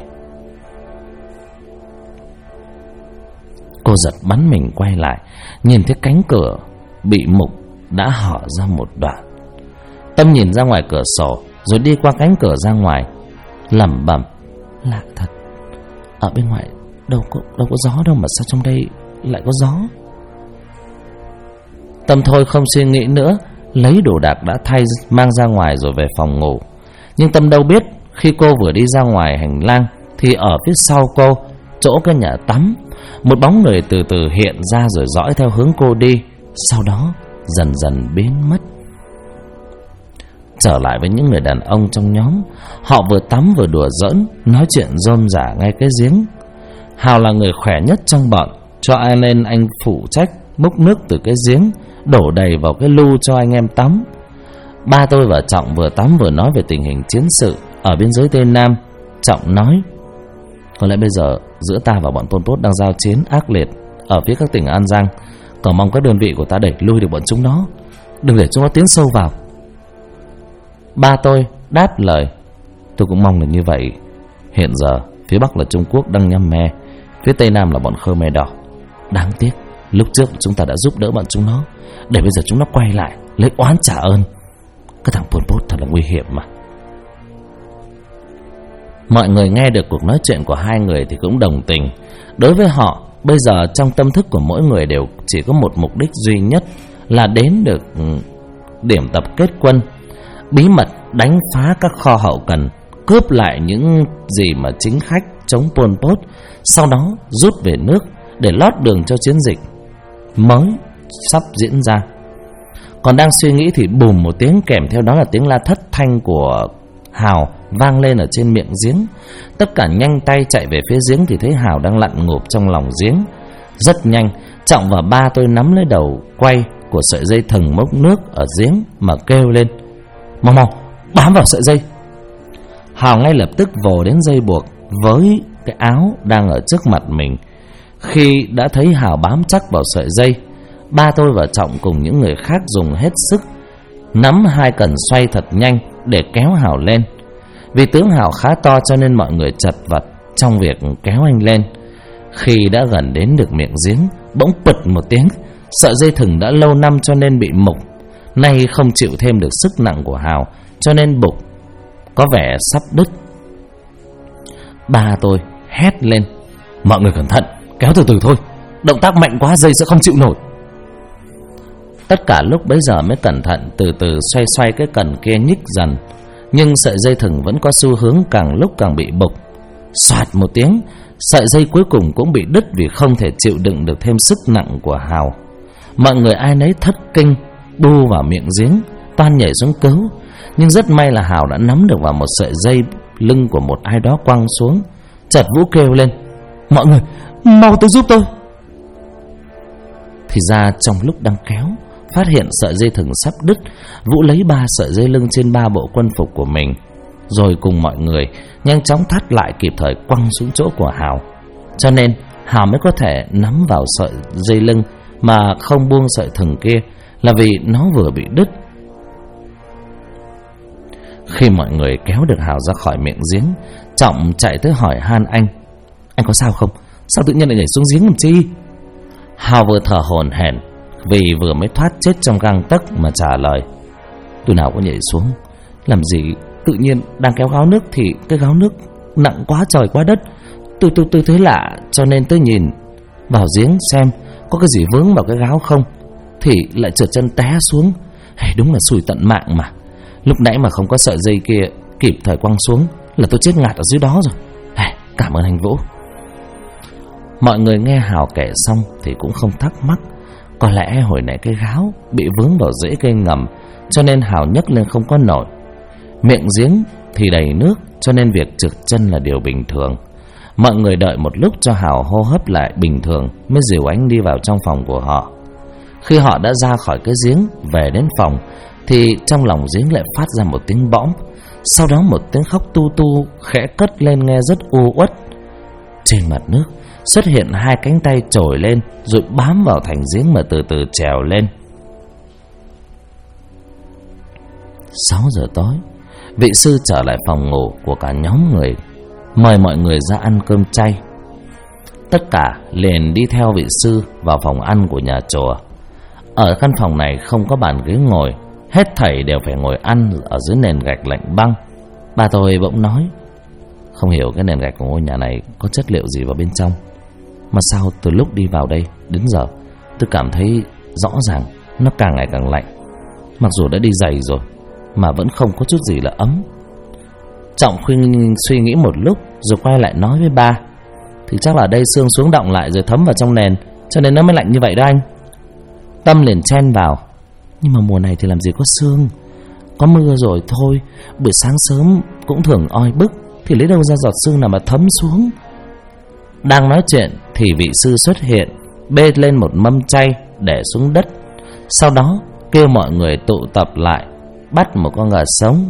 S1: Cô giật bắn mình quay lại, nhìn thấy cánh cửa bị mục đã hở ra một đoạn. Tâm nhìn ra ngoài cửa sổ, rồi đi qua cánh cửa ra ngoài, lẩm bẩm: lạ thật, ở bên ngoài đâu có gió đâu mà sao trong đây lại có gió. Tâm thôi không suy nghĩ nữa, lấy đồ đạc đã thay mang ra ngoài rồi về phòng ngủ. Nhưng Tâm đâu biết, khi cô vừa đi ra ngoài hành lang thì ở phía sau cô, chỗ cái nhà tắm, một bóng người từ từ hiện ra rồi dõi theo hướng cô đi, sau đó dần dần biến mất. Trở lại với những người đàn ông trong nhóm, họ vừa tắm vừa đùa giỡn, nói chuyện rôm rả ngay cái giếng. Hào là người khỏe nhất trong bọn, cho nên anh phụ trách múc nước từ cái giếng đổ đầy vào cái lu cho anh em tắm. Ba tôi và Trọng vừa tắm vừa nói về tình hình chiến sự ở biên giới Tây Nam. Trọng nói: có lẽ bây giờ giữa ta và bọn Pol Pot đang giao chiến ác liệt ở phía các tỉnh An Giang. Cầu mong các đơn vị của ta đẩy lui được bọn chúng nó, đừng để chúng nó tiến sâu vào. Ba tôi đáp lời: tôi cũng mong là như vậy. Hiện giờ phía Bắc là Trung Quốc đang nhăm me, phía Tây Nam là bọn Khmer Đỏ. Đáng tiếc lúc trước chúng ta đã giúp đỡ bọn chúng nó, để bây giờ chúng nó quay lại lấy oán trả ơn. Cái thằng Pol Pot thật là nguy hiểm mà. Mọi người nghe được cuộc nói chuyện của hai người thì cũng đồng tình. Đối với họ, bây giờ trong tâm thức của mỗi người đều chỉ có một mục đích duy nhất, là đến được điểm tập kết quân, bí mật đánh phá các kho hậu cần, cướp lại những gì mà chính khách chống Pol Pot, sau đó rút về nước để lót đường cho chiến dịch mới sắp diễn ra. Còn đang suy nghĩ thì bùm một tiếng, kèm theo đó là tiếng la thất thanh của Hào vang lên ở trên miệng giếng. Tất cả nhanh tay chạy về phía giếng thì thấy Hào đang lặn ngụp trong lòng giếng. Rất nhanh, Trọng và ba tôi nắm lấy đầu quay của sợi dây thừng mốc nước ở giếng mà kêu lên: mau mau, bám vào sợi dây. Hào ngay lập tức vồ đến dây buộc với cái áo đang ở trước mặt mình. Khi đã thấy Hào bám chắc vào sợi dây, ba tôi và Trọng cùng những người khác dùng hết sức nắm hai cần xoay thật nhanh để kéo Hào lên. Vì tướng Hào khá to cho nên mọi người chật vật trong việc kéo anh lên. Khi đã gần đến được miệng giếng, bỗng bật một tiếng, sợi dây thừng đã lâu năm cho nên bị mục, nay không chịu thêm được sức nặng của Hào, cho nên bục có vẻ sắp đứt. Ba tôi hét lên: mọi người cẩn thận, kéo từ từ thôi, động tác mạnh quá dây sẽ không chịu nổi. Tất cả lúc bấy giờ mới cẩn thận từ từ xoay cái cần kia nhích dần, nhưng sợi dây thừng vẫn có xu hướng càng lúc càng bị bục. Xoạt một tiếng, sợi dây cuối cùng cũng bị đứt vì không thể chịu đựng được thêm sức nặng của Hào. Mọi người ai nấy thất kinh, đu vào miệng giếng, toan nhảy xuống cứu. Nhưng rất may là Hào đã nắm được vào một sợi dây lưng của một ai đó quăng xuống. Chợt Vũ kêu lên: mọi người mau tới giúp tôi. Thì ra trong lúc đang kéo, phát hiện sợi dây thừng sắp đứt, Vũ lấy 3 sợi dây lưng trên 3 bộ quân phục của mình, rồi cùng mọi người nhanh chóng thắt lại, kịp thời quăng xuống chỗ của Hào. Cho nên Hào mới có thể nắm vào sợi dây lưng mà không buông sợi thừng kia, là vì nó vừa bị đứt. Khi mọi người kéo được Hào ra khỏi miệng giếng, Trọng chạy tới hỏi han anh có sao không? Sao tự nhiên lại nhảy xuống giếng làm chi? Hào vừa thở hổn hển vì vừa mới thoát chết trong gang tấc mà trả lời: tôi nào có nhảy xuống, làm gì, tự nhiên đang kéo gáo nước thì cái gáo nước nặng quá trời quá đất. Tôi thấy lạ cho nên tôi nhìn vào giếng xem có cái gì vướng vào cái gáo không, thì lại trượt chân té xuống. Đúng là xui tận mạng mà. Lúc nãy mà không có sợi dây kia kịp thời quăng xuống là tôi chết ngạt ở dưới đó rồi. Cảm ơn anh Vũ. Mọi người nghe Hào kể xong thì cũng không thắc mắc. Có lẽ hồi nãy cái gáo bị vướng vào rễ cây ngầm, cho nên Hào nhấc lên không có nổi. Miệng giếng thì đầy nước, cho nên việc trượt chân là điều bình thường. Mọi người đợi một lúc cho Hào hô hấp lại bình thường mới dìu anh đi vào trong phòng của họ. Khi họ đã ra khỏi cái giếng về đến phòng thì trong lòng giếng lại phát ra một tiếng bõm. Sau đó một tiếng khóc tu tu khẽ cất lên nghe rất u uất. Trên mặt nước xuất hiện 2 cánh tay trồi lên rồi bám vào thành giếng mà từ từ trèo lên. 6 giờ tối, vị sư trở lại phòng ngủ của cả nhóm người, mời mọi người ra ăn cơm chay. Tất cả liền đi theo vị sư vào phòng ăn của nhà chùa. Ở căn phòng này không có bàn ghế ngồi, hết thảy đều phải ngồi ăn ở dưới nền gạch lạnh băng. Bà tôi bỗng nói: không hiểu cái nền gạch của ngôi nhà này có chất liệu gì vào bên trong, mà sao từ lúc đi vào đây đến giờ tôi cảm thấy rõ ràng nó càng ngày càng lạnh. Mặc dù đã đi giày rồi mà vẫn không có chút gì là ấm. Trọng suy nghĩ một lúc rồi quay lại nói với ba: thì chắc là đây xương xuống đọng lại rồi thấm vào trong nền, cho nên nó mới lạnh như vậy đó anh. Tâm liền chen vào: nhưng mà mùa này thì làm gì có sương, có mưa rồi thôi, buổi sáng sớm cũng thường oi bức, thì lấy đâu ra giọt sương nào mà thấm xuống. Đang nói chuyện thì vị sư xuất hiện, bê lên một mâm chay để xuống đất, sau đó kêu mọi người tụ tập lại, bắt một con gà sống.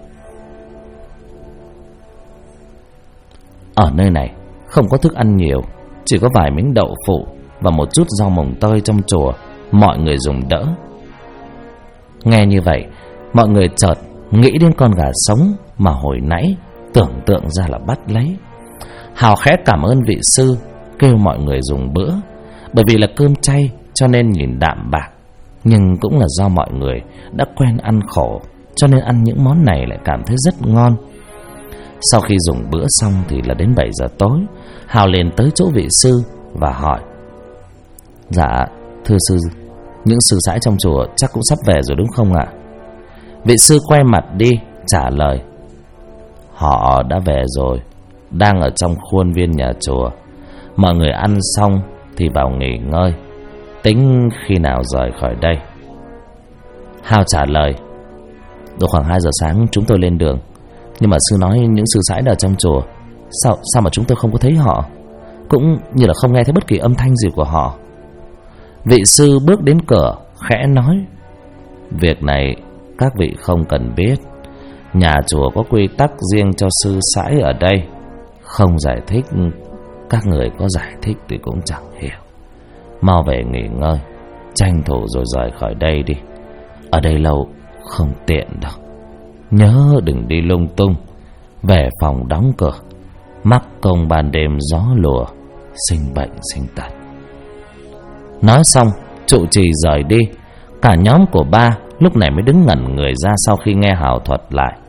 S1: Ở nơi này không có thức ăn nhiều, chỉ có vài miếng đậu phụ và một chút rau mồng tơi trong chùa, mọi người dùng đỡ. Nghe như vậy, mọi người chợt nghĩ đến con gà sống mà hồi nãy tưởng tượng ra là bắt lấy. Hào khẽ cảm ơn vị sư, kêu mọi người dùng bữa. Bởi vì là cơm chay cho nên nhìn đạm bạc, nhưng cũng là do mọi người đã quen ăn khổ, cho nên ăn những món này lại cảm thấy rất ngon. Sau khi dùng bữa xong thì là đến 7 giờ tối. Hào liền tới chỗ vị sư và hỏi: dạ thưa sư, những sư sãi trong chùa chắc cũng sắp về rồi đúng không ạ? Vị sư quay mặt đi trả lời: họ đã về rồi, đang ở trong khuôn viên nhà chùa. Mọi người ăn xong thì vào nghỉ ngơi, tính khi nào rời khỏi đây. Hào trả lời: độ khoảng 2 giờ sáng chúng tôi lên đường, nhưng mà sư nói những sư sãi ở trong chùa, sao mà chúng tôi không có thấy họ, cũng như là không nghe thấy bất kỳ âm thanh gì của họ. Vị sư bước đến cửa khẽ nói: việc này các vị không cần biết, nhà chùa có quy tắc riêng cho sư sãi ở đây, không giải thích, các người có giải thích thì cũng chẳng hiểu. Mau về nghỉ ngơi, tranh thủ rồi rời khỏi đây đi, ở đây lâu không tiện đâu. Nhớ đừng đi lung tung, về phòng đóng cửa, mắc công ban đêm gió lùa, sinh bệnh sinh tật. Nói xong trụ trì rời đi. Cả nhóm của ba lúc này mới đứng ngẩn người ra sau khi nghe Hào thuật lại.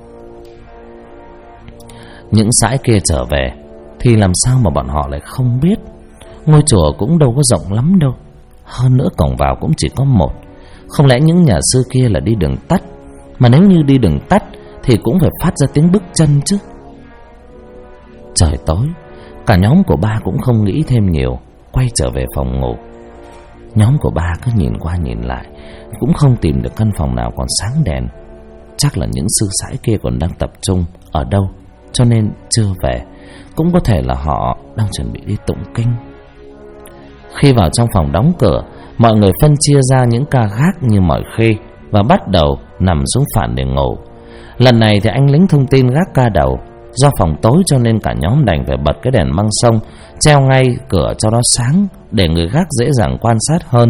S1: Những sãi kia trở về thì làm sao mà bọn họ lại không biết. Ngôi chùa cũng đâu có rộng lắm đâu, hơn nữa cổng vào cũng chỉ có một. Không lẽ những nhà sư kia là đi đường tắt? Mà nếu như đi đường tắt thì cũng phải phát ra tiếng bước chân chứ. Trời tối, cả nhóm của ba cũng không nghĩ thêm nhiều, quay trở về phòng ngủ. Nhóm của ba cứ nhìn qua nhìn lại, cũng không tìm được căn phòng nào còn sáng đèn. Chắc là những sư sãi kia còn đang tập trung ở đâu, cho nên chưa về. Cũng có thể là họ đang chuẩn bị đi tụng kinh. Khi vào trong phòng đóng cửa, mọi người phân chia ra những ca gác như mọi khi và bắt đầu nằm xuống phản để ngủ. Lần này thì anh lính thông tin gác ca đầu. Do phòng tối cho nên cả nhóm đành phải bật cái đèn măng sông treo ngay cửa cho nó sáng, để người gác dễ dàng quan sát hơn.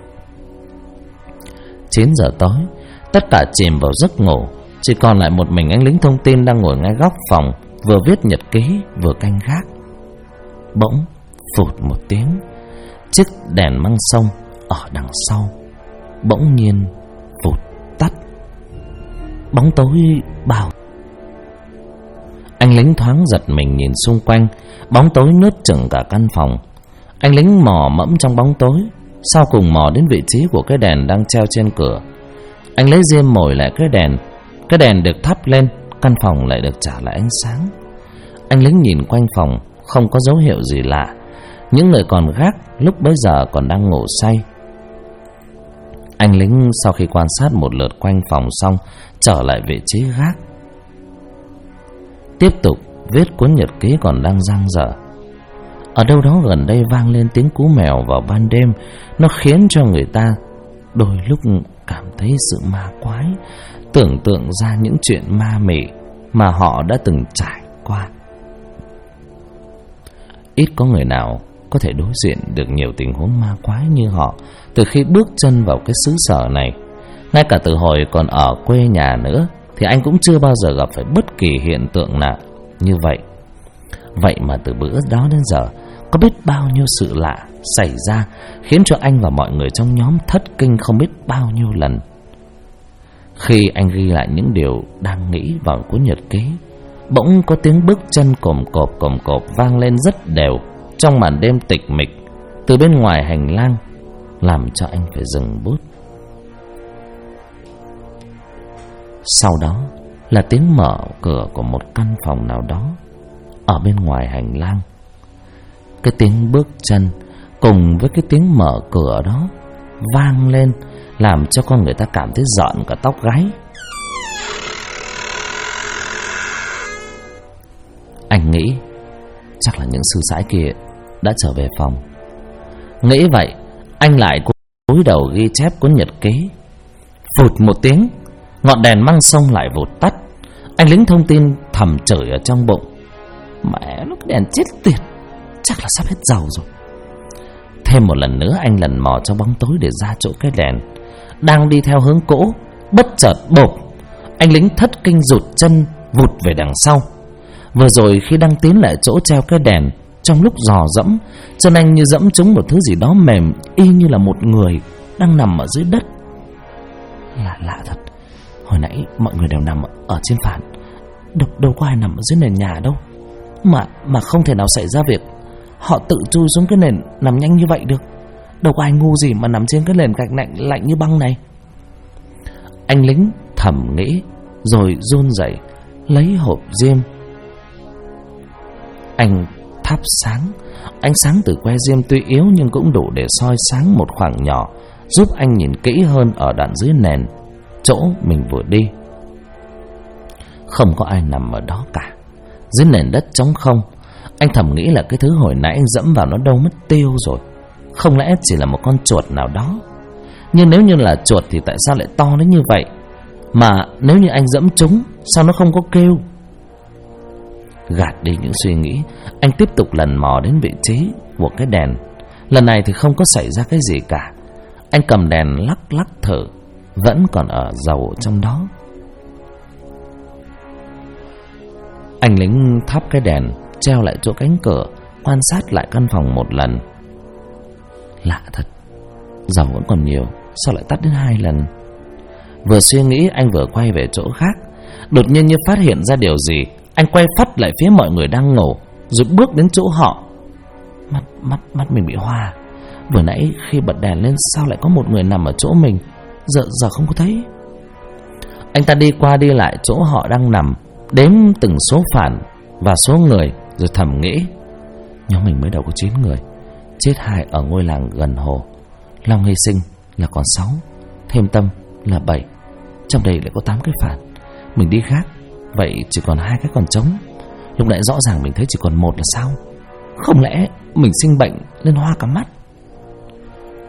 S1: 9 giờ tối, tất cả chìm vào giấc ngủ. Chỉ còn lại một mình anh lính thông tin đang ngồi ngay góc phòng, vừa viết nhật ký vừa canh gác. Bỗng phụt một tiếng, chiếc đèn măng sông ở đằng sau bỗng nhiên vụt tắt. Bóng tối bao. Anh lính thoáng giật mình nhìn xung quanh. Bóng tối nuốt chửng cả căn phòng. Anh lính mò mẫm trong bóng tối, sau cùng mò đến vị trí của cái đèn đang treo trên cửa. Anh lấy diêm mồi lại cái đèn. Cái đèn được thắp lên, căn phòng lại được trả lại ánh sáng. Anh lính nhìn quanh phòng, không có dấu hiệu gì lạ. Những người còn gác lúc bấy giờ còn đang ngủ say. Anh lính sau khi quan sát một lượt quanh phòng xong, trở lại vị trí gác, tiếp tục viết cuốn nhật ký còn đang dang dở. Ở đâu đó gần đây vang lên tiếng cú mèo vào ban đêm. Nó khiến cho người ta đôi lúc cảm thấy sự ma quái, tưởng tượng ra những chuyện ma mị mà họ đã từng trải qua. Ít có người nào có thể đối diện được nhiều tình huống ma quái như họ từ khi bước chân vào cái xứ sở này. Ngay cả từ hồi còn ở quê nhà nữa thì anh cũng chưa bao giờ gặp phải bất kỳ hiện tượng nào như vậy. Vậy mà từ bữa đó đến giờ, có biết bao nhiêu sự lạ xảy ra, khiến cho anh và mọi người trong nhóm thất kinh không biết bao nhiêu lần. Khi anh ghi lại những điều đang nghĩ vào cuốn nhật ký, bỗng có tiếng bước chân cồm cộp vang lên rất đều trong màn đêm tịch mịch từ bên ngoài hành lang, làm cho anh phải dừng bút. Sau đó là tiếng mở cửa của một căn phòng nào đó ở bên ngoài hành lang. Cái tiếng bước chân cùng với cái tiếng mở cửa đó vang lên, làm cho con người ta cảm thấy rợn cả tóc gáy. Anh nghĩ chắc là những sư sãi kia đã trở về phòng. Nghĩ vậy, anh lại cúi đầu ghi chép cuốn nhật ký. Phụt một tiếng, ngọn đèn măng sông lại vụt tắt. Anh lính thông tin thầm chửi ở trong bụng: mẹ nó, cái đèn chết tiệt, chắc là sắp hết dầu rồi. Thêm một lần nữa anh lần mò trong bóng tối để ra chỗ cái đèn. Đang đi theo hướng cũ, bất chợt bộp, anh lính thất kinh rụt chân vụt về đằng sau. Vừa rồi khi đang tiến lại chỗ treo cái đèn, trong lúc dò dẫm, chân anh như dẫm trúng một thứ gì đó mềm, y như là một người đang nằm ở dưới đất. Lạ thật, hồi nãy mọi người đều nằm ở trên phản, đâu có ai nằm ở dưới nền nhà đâu. Mà không thể nào xảy ra việc họ tự chui xuống cái nền nằm nhanh như vậy được. Đâu có ai ngu gì mà nằm trên cái nền gạch lạnh như băng này. Anh lính thầm nghĩ, rồi run rẩy lấy hộp diêm. Anh thắp sáng. Ánh sáng từ que diêm tuy yếu nhưng cũng đủ để soi sáng một khoảng nhỏ, giúp anh nhìn kỹ hơn ở đoạn dưới nền, chỗ mình vừa đi. Không có ai nằm ở đó cả. Dưới nền đất trống không. Anh thầm nghĩ là cái thứ hồi nãy anh dẫm vào nó đâu mất tiêu rồi. Không lẽ chỉ là một con chuột nào đó? Nhưng nếu như là chuột thì tại sao lại to đến như vậy? Mà nếu như anh dẫm trúng, sao nó không có kêu? Gạt đi những suy nghĩ, anh tiếp tục lần mò đến vị trí của cái đèn. Lần này thì không có xảy ra cái gì cả. Anh cầm đèn lắc thử, vẫn còn ở dầu trong đó. Anh lính thắp cái đèn, treo lại chỗ cánh cửa, quan sát lại căn phòng một lần. Lạ thật, dầu vẫn còn nhiều, sao lại tắt đến 2 lần? Vừa suy nghĩ anh vừa quay về chỗ khác. Đột nhiên như phát hiện ra điều gì, anh quay phắt lại phía mọi người đang ngủ, rồi bước đến chỗ họ. Mắt mình bị hoa. Vừa nãy khi bật đèn lên sao lại có một người nằm ở chỗ mình, giờ không có thấy. Anh ta đi qua đi lại chỗ họ đang nằm, đếm từng số phản và số người, rồi thầm nghĩ: nhóm mình mới đầu có 9 người, chết 2 ở ngôi làng gần hồ. Long hy sinh là còn 6, thêm Tâm là 7, trong đây lại có 8 cái phản. Mình đi khác, vậy chỉ còn 2 cái còn trống. Lúc nãy rõ ràng mình thấy chỉ còn 1 là sao? Không lẽ mình sinh bệnh nên hoa cả mắt?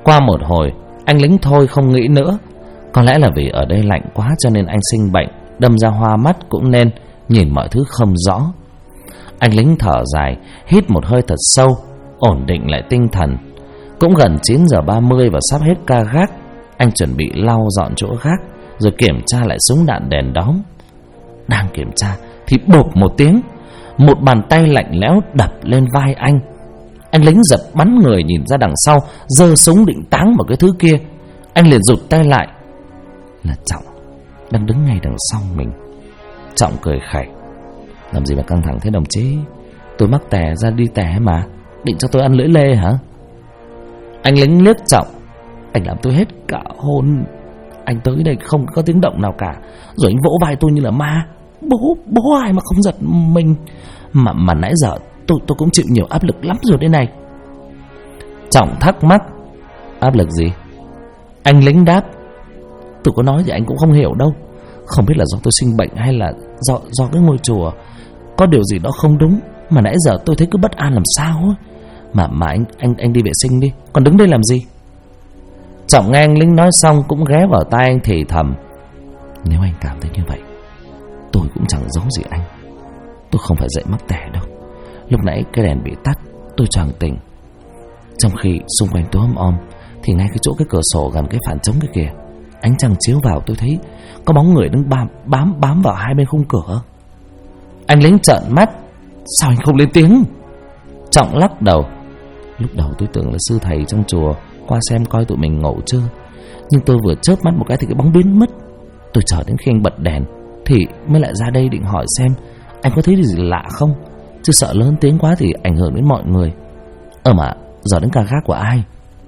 S1: Qua một hồi, anh lính thôi không nghĩ nữa. Có lẽ là vì ở đây lạnh quá cho nên anh sinh bệnh, đâm ra hoa mắt cũng nên, nhìn mọi thứ không rõ. Anh lính thở dài, hít một hơi thật sâu, ổn định lại tinh thần. Cũng gần 9:30 và sắp hết ca gác. Anh chuẩn bị lau dọn chỗ gác, rồi kiểm tra lại súng đạn đèn đóm. Đang kiểm tra thì bộp một tiếng, một bàn tay lạnh lẽo đập lên vai anh. Anh lính giật bắn người nhìn ra đằng sau, giơ súng định táng vào cái thứ kia. Anh liền rụt tay lại. Là Trọng đang đứng ngay đằng sau mình. Trọng cười khẩy. Làm gì mà căng thẳng thế đồng chí? Tôi mắc tè ra đi tè mà. Định cho tôi ăn lưỡi lê hả? Anh lính liếc Trọng. Anh làm tôi hết cả hồn. Anh tới đây không có tiếng động nào cả, rồi anh vỗ vai tôi như là ma. Bố ai mà không giật mình. Mà nãy giờ tôi cũng chịu nhiều áp lực lắm rồi đây này. Trọng thắc mắc. Áp lực gì? Anh lính đáp. Tôi có nói thì anh cũng không hiểu đâu. Không biết là do tôi sinh bệnh hay là do cái ngôi chùa có điều gì đó không đúng, mà nãy giờ tôi thấy cứ bất an làm sao ấy. Mà anh đi vệ sinh đi, còn đứng đây làm gì? Trọng nghe anh lính nói xong cũng ghé vào tai anh thì thầm. Nếu anh cảm thấy như vậy, tôi cũng chẳng giấu gì anh. Tôi không phải dậy mắc tẻ đâu. Lúc nãy cái đèn bị tắt, tôi choàng tỉnh. Trong khi xung quanh tối om thì ngay cái chỗ cái cửa sổ gần cái phản trống cái kìa, ánh trăng chiếu vào tôi thấy có bóng người đứng bám vào hai bên khung cửa. Anh lính trợn mắt. Sao anh không lên tiếng? Trọng lắc đầu. Lúc đầu tôi tưởng là sư thầy trong chùa qua xem coi tụi mình ngủ chưa, nhưng tôi vừa chớp mắt một cái thì cái bóng biến mất. Tôi chờ đến khi anh bật đèn thì mới lại ra đây định hỏi xem anh có thấy gì lạ không, chứ sợ lớn tiếng quá thì ảnh hưởng đến mọi người. Mà giờ đến ca gác của ai?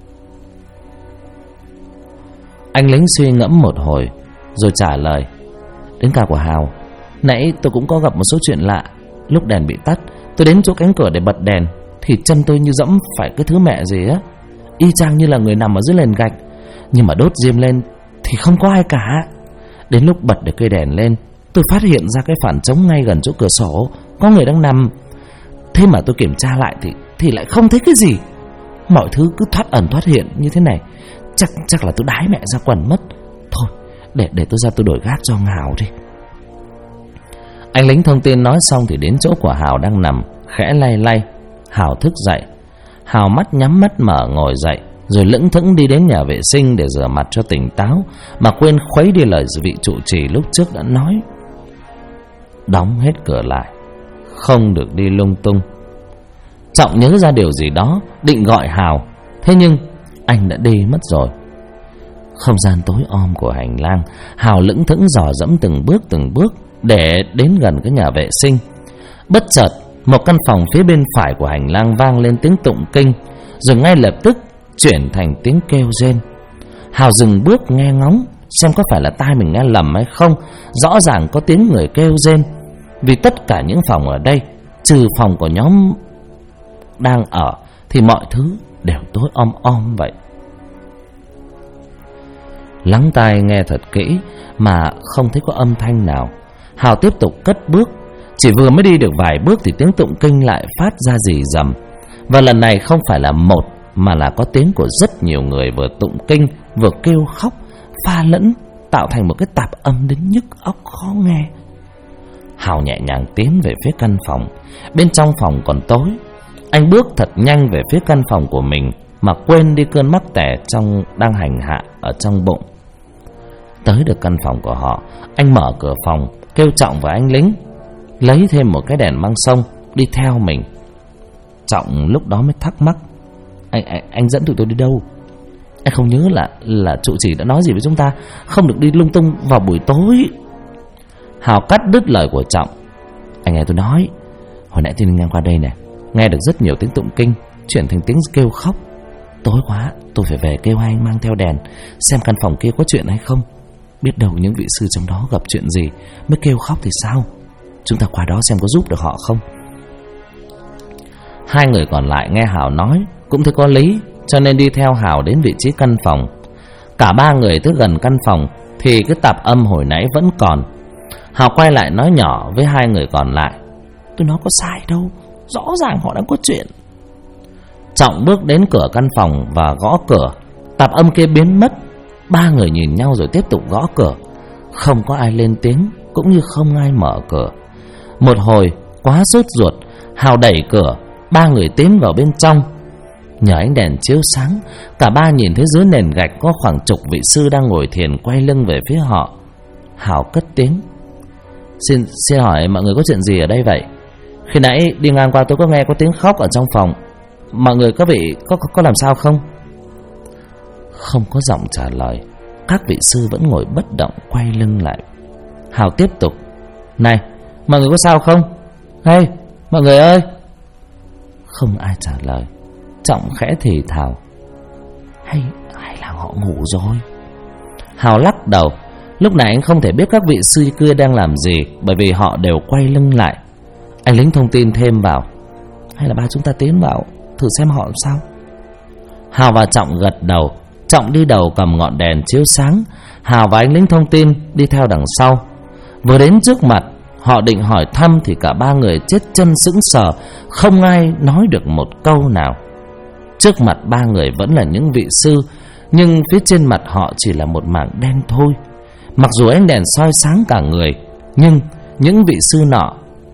S1: Anh lính suy ngẫm một hồi rồi trả lời. Đến ca của Hào. Nãy tôi cũng có gặp một số chuyện lạ. Lúc đèn bị tắt, tôi đến chỗ cánh cửa để bật đèn thì chân tôi như dẫm phải cái thứ mẹ gì á, y chang như là người nằm ở dưới nền gạch. Nhưng mà đốt diêm lên thì không có ai cả. Đến lúc bật được cây đèn lên, tôi phát hiện ra cái phản trống ngay gần chỗ cửa sổ có người đang nằm. Thế mà tôi kiểm tra lại thì lại không thấy cái gì. Mọi thứ cứ thoát ẩn thoát hiện như thế này. Chắc là tôi đái mẹ ra quần mất. Thôi để tôi ra tôi đổi gác cho Hào đi. Anh lính thông tin nói xong thì đến chỗ của Hào đang nằm, khẽ lay. Hào thức dậy. Hào mắt nhắm mắt mở ngồi dậy, rồi lững thững đi đến nhà vệ sinh để rửa mặt cho tỉnh táo, mà quên khuấy đi lời vị trụ trì lúc trước đã nói. Đóng hết cửa lại, không được đi lung tung. Trọng nhớ ra điều gì đó, định gọi Hào, thế nhưng anh đã đi mất rồi. Không gian tối om của hành lang, Hào lững thững dò dẫm từng bước để đến gần cái nhà vệ sinh. Bất chợt, một căn phòng phía bên phải của hành lang vang lên tiếng tụng kinh, rồi ngay lập tức chuyển thành tiếng kêu rên. Hào dừng bước nghe ngóng xem có phải là tai mình nghe lầm hay không. Rõ ràng có tiếng người kêu rên, vì tất cả những phòng ở đây, trừ phòng của nhóm đang ở, thì mọi thứ đều tối om vậy. Lắng tai nghe thật kỹ mà không thấy có âm thanh nào. Hào tiếp tục cất bước. Chỉ vừa mới đi được vài bước thì tiếng tụng kinh lại phát ra rì rầm. Và lần này không phải là một, mà là có tiếng của rất nhiều người vừa tụng kinh vừa kêu khóc, pha lẫn, tạo thành một cái tạp âm đến nhức óc khó nghe. Hào nhẹ nhàng tiến về phía căn phòng. Bên trong phòng còn tối. Anh bước thật nhanh về phía căn phòng của mình mà quên đi cơn mắc tẻ đang hành hạ ở trong bụng. Tới được căn phòng của họ, anh mở cửa phòng, kêu Trọng và anh lính lấy thêm một cái đèn măng sông đi theo mình. Trọng lúc đó mới thắc mắc. Anh dẫn tụi tôi đi đâu? Anh không nhớ là trụ trì đã nói gì với chúng ta không được đi lung tung vào buổi tối? Hào cắt đứt lời của Trọng. Anh nghe tôi nói, hồi nãy tôi đi ngang qua đây nè, nghe được rất nhiều tiếng tụng kinh chuyển thành tiếng kêu khóc. Tối quá, tôi phải về kêu anh mang theo đèn xem căn phòng kia có chuyện hay không. Biết đâu những vị sư trong đó gặp chuyện gì mới kêu khóc thì sao? Chúng ta qua đó xem có giúp được họ không. Hai người còn lại nghe Hào nói cũng thấy có lý, cho nên đi theo Hào đến vị trí căn phòng. Cả ba người tới gần căn phòng thì cái tạp âm hồi nãy vẫn còn. Hào quay lại nói nhỏ với hai người còn lại. Tôi nói có sai đâu, rõ ràng họ đang có chuyện. Trọng bước đến cửa căn phòng và gõ cửa. Tạp âm kia biến mất. Ba người nhìn nhau rồi tiếp tục gõ cửa. Không có ai lên tiếng, cũng như không ai mở cửa. Một hồi quá sốt ruột, Hào đẩy cửa. Ba người tiến vào bên trong. Nhờ ánh đèn chiếu sáng, cả ba nhìn thấy dưới nền gạch có khoảng chục vị sư đang ngồi thiền quay lưng về phía họ. Hào cất tiếng: Xin hỏi mọi người có chuyện gì ở đây vậy? Khi nãy đi ngang qua tôi có nghe có tiếng khóc ở trong phòng. Mọi người có làm sao không? Không có giọng trả lời. Các vị sư vẫn ngồi bất động quay lưng lại. Hào tiếp tục: Này, mọi người có sao không? Hey, mọi người ơi! Không ai trả lời. Trọng khẽ thì thào: Hay là họ ngủ rồi? Hào lắc đầu. Lúc này anh không thể biết các vị sư kia đang làm gì, bởi vì họ đều quay lưng lại. Anh lính thông tin thêm vào: Hay là ba chúng ta tiến vào thử xem họ làm sao? Hào và Trọng gật đầu. Trọng đi đầu cầm ngọn đèn chiếu sáng. Hào và anh lính thông tin đi theo đằng sau. Vừa đến trước mặt, họ định hỏi thăm thì cả ba người chết chân sững sờ, không ai nói được một câu nào. Trước mặt ba người vẫn là những vị sư, nhưng phía trên mặt họ chỉ là một mảng đen thôi. Mặc dù ánh đèn soi sáng cả người, nhưng những vị sư nọ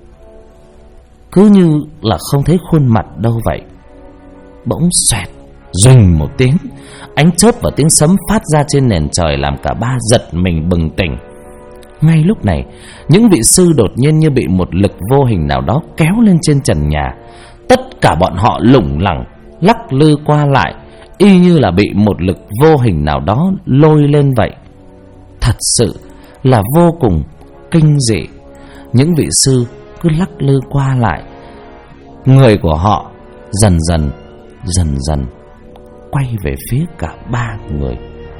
S1: cứ như là không thấy khuôn mặt đâu vậy. Bỗng xoẹt, rình một tiếng, ánh chớp và tiếng sấm phát ra trên nền trời làm cả ba giật mình bừng tỉnh. Ngay lúc này, những vị sư đột nhiên như bị một lực vô hình nào đó kéo lên trên trần nhà. Tất cả bọn họ lủng lẳng, lắc lư qua lại, y như là bị một lực vô hình nào đó lôi lên vậy. Thật sự là vô cùng kinh dị. Những vị sư cứ lắc lư qua lại. Người của họ dần dần quay về phía cả ba người.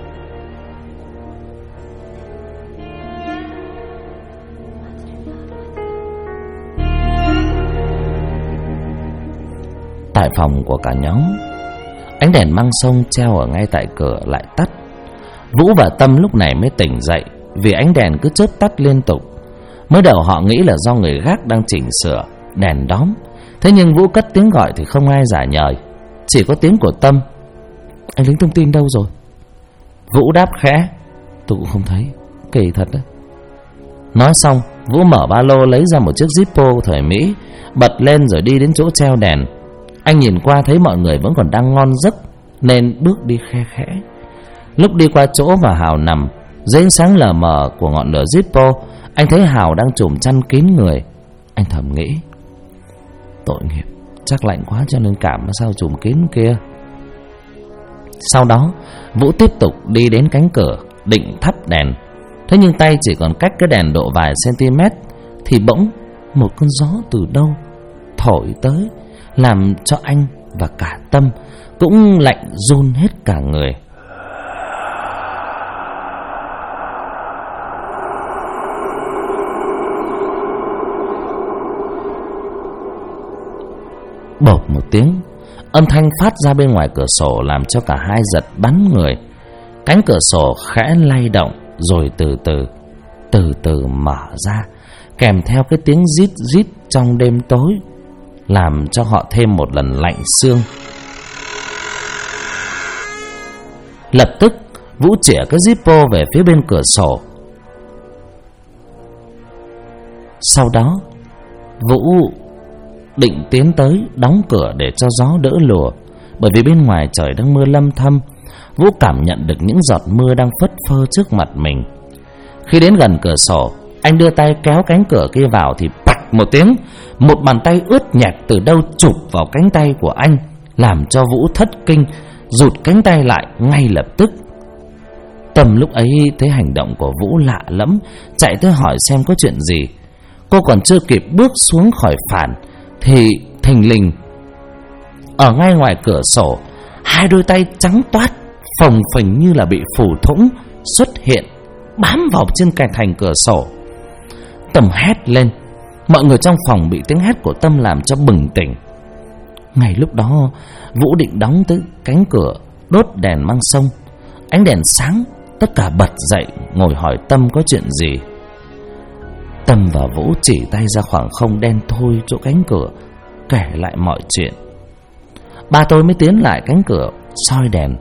S1: Tại phòng của cả nhóm, ánh đèn măng sông treo ở ngay tại cửa lại tắt. Vũ và Tâm lúc này mới tỉnh dậy, vì ánh đèn cứ chớp tắt liên tục. Mới đầu họ nghĩ là do người gác đang chỉnh sửa đèn đóm. Thế nhưng Vũ cất tiếng gọi thì không ai trả lời, chỉ có tiếng của Tâm: Anh lính thông tin đâu rồi? Vũ đáp khẽ: Tôi cũng không thấy, kỳ thật đấy. Nói xong, Vũ mở ba lô lấy ra một chiếc Zippo thời Mỹ, bật lên rồi đi đến chỗ treo đèn. Anh nhìn qua thấy mọi người vẫn còn đang ngon giấc, nên bước đi khe khẽ. Lúc đi qua chỗ mà Hào nằm, dưới ánh sáng lờ mờ của ngọn lửa Zippo, anh thấy Hào đang trùm chăn kín người. Anh thầm nghĩ: Tội nghiệp, chắc lạnh quá cho nên cảm sao trùm kín kia. Sau đó, Vũ tiếp tục đi đến cánh cửa, định thắp đèn. Thế nhưng tay chỉ còn cách cái đèn độ vài cm, thì bỗng một cơn gió từ đâu thổi tới, làm cho anh và cả Tâm cũng lạnh run hết cả người. Bột một tiếng, âm thanh phát ra bên ngoài cửa sổ làm cho cả hai giật bắn người. Cánh cửa sổ khẽ lay động rồi từ từ mở ra, kèm theo cái tiếng rít rít trong đêm tối, làm cho họ thêm một lần lạnh xương. Lập tức Vũ chĩa cái Zippo về phía bên cửa sổ. Sau đó Vũ định tiến tới đóng cửa để cho gió đỡ lùa, bởi vì bên ngoài trời đang mưa lâm thâm. Vũ cảm nhận được những giọt mưa đang phất phơ trước mặt mình. Khi đến gần cửa sổ, anh đưa tay kéo cánh cửa kia vào thì bạch một tiếng, một bàn tay ướt nhẹp từ đâu chụp vào cánh tay của anh, làm cho Vũ thất kinh, rụt cánh tay lại ngay lập tức. Tâm lúc ấy thấy hành động của Vũ lạ lẫm, chạy tới hỏi xem có chuyện gì. Cô còn chưa kịp bước xuống khỏi phản thì thình lình ở ngay ngoài cửa sổ, hai đôi tay trắng toát phồng phình như là bị phủ thủng xuất hiện, bám vào trên cạnh thành cửa sổ. Tâm hét lên. Mọi người trong phòng bị tiếng hét của Tâm làm cho bừng tỉnh. Ngay lúc đó Vũ định đóng tới cánh cửa, đốt đèn măng sông. Ánh đèn sáng, tất cả bật dậy ngồi hỏi Tâm có chuyện gì. Tâm và Vũ chỉ tay ra khoảng không đen thui chỗ cánh cửa, kể lại mọi chuyện. Ba tôi mới tiến lại cánh cửa soi đèn.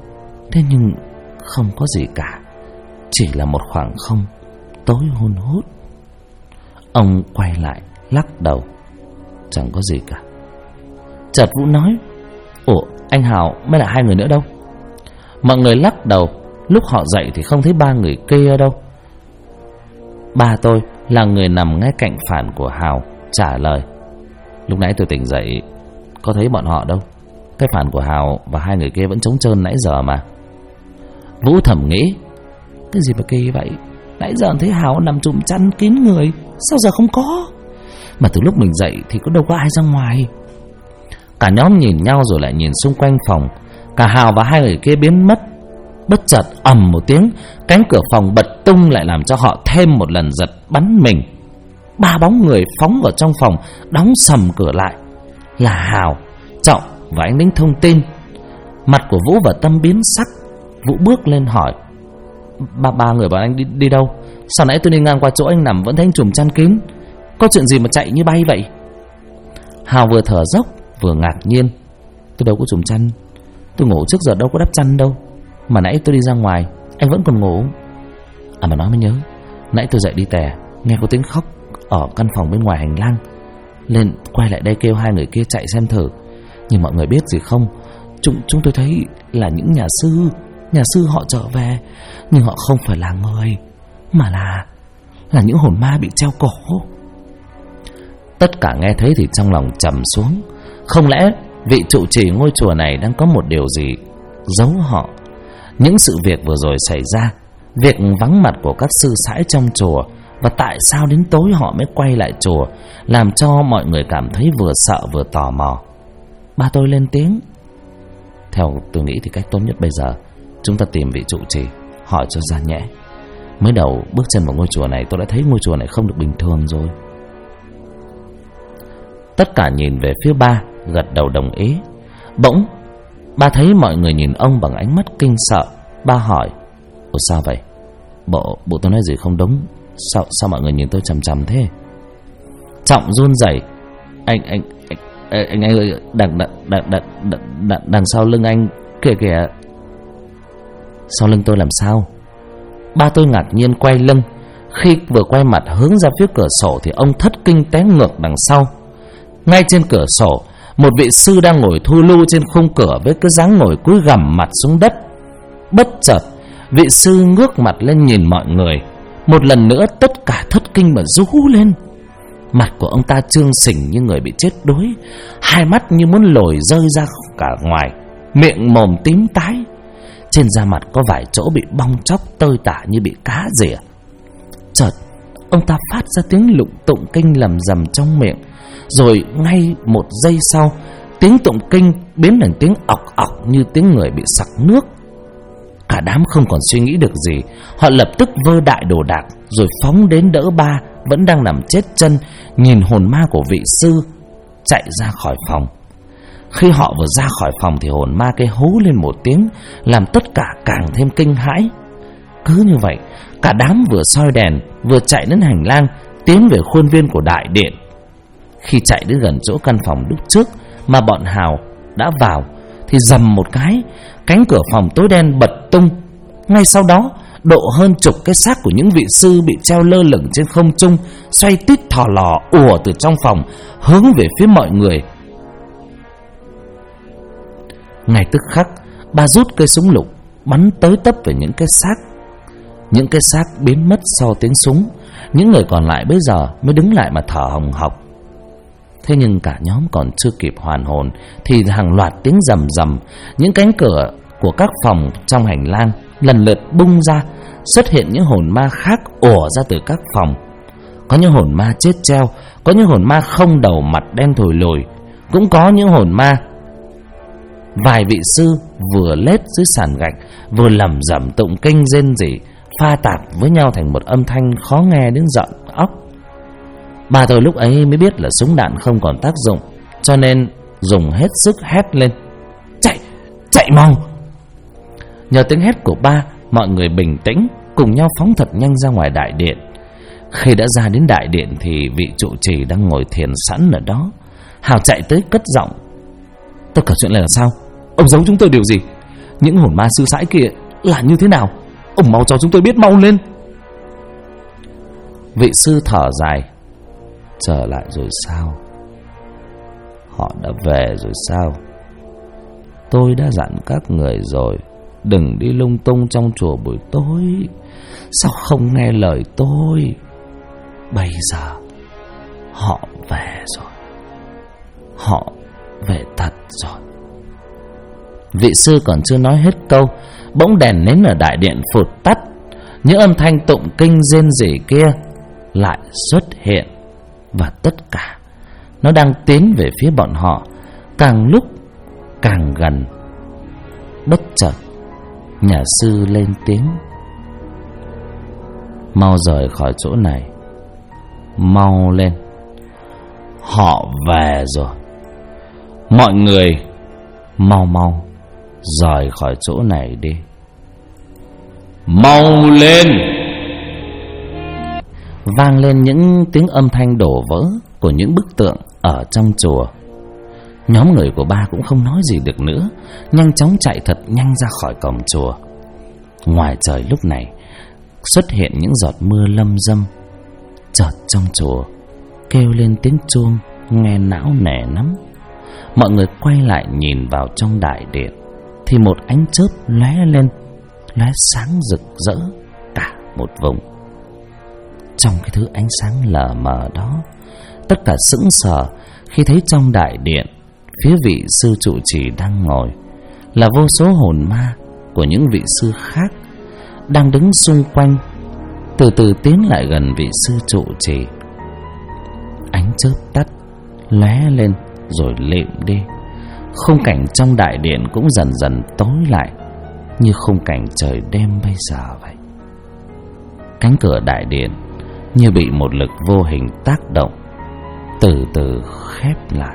S1: Thế nhưng không có gì cả, chỉ là một khoảng không tối hun hút. Ông quay lại lắc đầu, chẳng có gì cả. Chợt Vũ nói: Ủa, anh Hào mới là hai người nữa đâu? Mọi người lắc đầu. Lúc họ dậy thì không thấy ba người kia đâu. Ba tôi là người nằm ngay cạnh phản của Hào trả lời: Lúc nãy tôi tỉnh dậy có thấy bọn họ đâu. Cái phản của Hào và hai người kia vẫn trống trơn nãy giờ mà. Vũ thầm nghĩ: Cái gì mà kỳ vậy? Nãy giờ thấy Hào nằm trùm chăn kín người, sao giờ không có? Mà từ lúc mình dậy thì có đâu có ai ra ngoài. Cả nhóm nhìn nhau rồi lại nhìn xung quanh phòng. Cả Hào và hai người kia biến mất. Bất chợt ầm một tiếng, cánh cửa phòng bật tung lại làm cho họ thêm một lần giật bắn mình. Ba bóng người phóng vào trong phòng, đóng sầm cửa lại. Là Hào, Trọng và anh lính thông tin. Mặt của Vũ và Tâm biến sắc. Vũ bước lên hỏi: Ba người bọn anh đi đâu? Sao nãy tôi đi ngang qua chỗ anh nằm vẫn thấy anh trùm chăn kín? Có chuyện gì mà chạy như bay vậy? Hào vừa thở dốc vừa ngạc nhiên: Tôi đâu có trùm chăn, tôi ngủ trước giờ đâu có đắp chăn đâu. Mà nãy tôi đi ra ngoài anh vẫn còn ngủ. À mà nói mới nhớ, nãy tôi dậy đi tè, nghe có tiếng khóc ở căn phòng bên ngoài hành lang, lên quay lại đây kêu hai người kia chạy xem thử. Nhưng mọi người biết gì không, chúng tôi thấy là những nhà sư họ trở về, nhưng họ không phải là người, mà là những hồn ma bị treo cổ. Tất cả nghe thấy thì trong lòng trầm xuống. Không lẽ vị trụ trì ngôi chùa này đang có một điều gì giấu họ? Những sự việc vừa rồi xảy ra, việc vắng mặt của các sư sãi trong chùa, và tại sao đến tối họ mới quay lại chùa, làm cho mọi người cảm thấy vừa sợ vừa tò mò. Ba tôi lên tiếng: Theo tôi nghĩ thì cách tốt nhất bây giờ chúng ta tìm vị trụ trì, hỏi cho ra nhẽ. Mới đầu bước chân vào ngôi chùa này, tôi đã thấy ngôi chùa này không được bình thường rồi. Tất cả nhìn về phía ba, gật đầu đồng ý. Bỗng ba thấy mọi người nhìn ông bằng ánh mắt kinh sợ. Ba hỏi: Ủa sao vậy? Bộ tôi nói gì không đúng? Sao mọi người nhìn tôi chằm chằm thế? Trọng run rẩy: Anh ơi, đằng sau lưng anh kìa. Sau lưng tôi làm sao? Ba tôi ngạc nhiên quay lưng. Khi vừa quay mặt hướng ra phía cửa sổ thì ông thất kinh té ngược đằng sau. Ngay trên cửa sổ, một vị sư đang ngồi thu lu trên khung cửa với cái dáng ngồi cúi gằm mặt xuống đất. Bất chợt, vị sư ngước mặt lên nhìn mọi người. Một lần nữa tất cả thất kinh mà rú lên. Mặt của ông ta trương sình như người bị chết đuối, hai mắt như muốn lồi rơi ra cả ngoài, miệng mồm tím tái. Trên da mặt có vài chỗ bị bong tróc tơi tả như bị cá rỉa. Chợt ông ta phát ra tiếng lụng tụng kinh lầm rầm trong miệng. Rồi ngay một giây sau, tiếng tụng kinh biến thành tiếng ọc ọc như tiếng người bị sặc nước. Cả đám không còn suy nghĩ được gì, họ lập tức vơ đại đồ đạc rồi phóng đến đỡ ba vẫn đang nằm chết chân, nhìn hồn ma của vị sư chạy ra khỏi phòng. Khi họ vừa ra khỏi phòng thì hồn ma cái hú lên một tiếng, làm tất cả càng thêm kinh hãi. Cứ như vậy, cả đám vừa soi đèn vừa chạy đến hành lang, tiến về khuôn viên của đại điện. Khi chạy đến gần chỗ căn phòng lúc trước mà bọn Hào đã vào thì rầm một cái, cánh cửa phòng tối đen bật tung. Ngay sau đó, độ hơn chục cái xác của những vị sư bị treo lơ lửng trên không trung xoay tít thò lò ùa từ trong phòng hướng về phía mọi người. Ngay tức khắc, bà rút cây súng lục bắn tới tấp về những cái xác. Những cái xác biến mất sau tiếng súng. Những người còn lại bây giờ mới đứng lại mà thở hồng hộc. Thế nhưng cả nhóm còn chưa kịp hoàn hồn thì hàng loạt tiếng rầm rầm, những cánh cửa của các phòng trong hành lang lần lượt bung ra, xuất hiện những hồn ma khác ùa ra từ các phòng. Có những hồn ma chết treo, có những hồn ma không đầu mặt đen thùi lùi, cũng có những hồn ma vài vị sư vừa lết dưới sàn gạch vừa lẩm rẩm tụng kinh rên rỉ, pha tạp với nhau thành một âm thanh khó nghe đến giận óc. Bà tôi lúc ấy mới biết là súng đạn không còn tác dụng, cho nên dùng hết sức hét lên: Chạy mau! Nhờ tiếng hét của ba, mọi người bình tĩnh cùng nhau phóng thật nhanh ra ngoài đại điện. Khi đã ra đến đại điện thì vị trụ trì đang ngồi thiền sẵn ở đó. Hào chạy tới cất giọng: Tất cả chuyện này là sao? Ông giấu chúng tôi điều gì? những hồn ma sư sãi kia là như thế nào? Ông mau cho chúng tôi biết, mau lên. Vị sư thở dài. Trở lại rồi sao? Họ đã về rồi sao? Tôi đã dặn các người rồi, đừng đi lung tung trong chùa buổi tối. Sao không nghe lời tôi? Bây giờ họ về rồi. Họ về thật rồi. Vị sư còn chưa nói hết câu, bỗng đèn nến ở đại điện phụt tắt. Những âm thanh tụng kinh rên rỉ kia lại xuất hiện, và tất cả nó đang tiến về phía bọn họ, càng lúc càng gần. Bất chợt nhà sư lên tiếng: mau rời khỏi chỗ này, mau lên. Họ về rồi. Mọi người mau mau rời khỏi chỗ này đi. Mau lên. Vang lên những tiếng âm thanh đổ vỡ của những bức tượng ở trong chùa. Nhóm người của ba cũng không nói gì được nữa, nhanh chóng chạy thật nhanh ra khỏi cổng chùa. Ngoài trời lúc này xuất hiện những giọt mưa lâm dâm. Chợt trong chùa kêu lên tiếng chuông nghe não nề lắm. Mọi người quay lại nhìn vào trong đại điện, thì một ánh chớp lóe lên, lóe sáng rực rỡ cả một vùng. Trong cái thứ ánh sáng lờ mờ đó, tất cả sững sờ khi thấy trong đại điện, phía vị sư trụ trì đang ngồi là vô số hồn ma của những vị sư khác đang đứng xung quanh, từ từ tiến lại gần vị sư trụ trì. Ánh chớp tắt, lóe lên rồi lịm đi. Khung cảnh trong đại điện cũng dần dần tối lại, như khung cảnh trời đêm bây giờ vậy. Cánh cửa đại điện như bị một lực vô hình tác động, từ từ khép lại.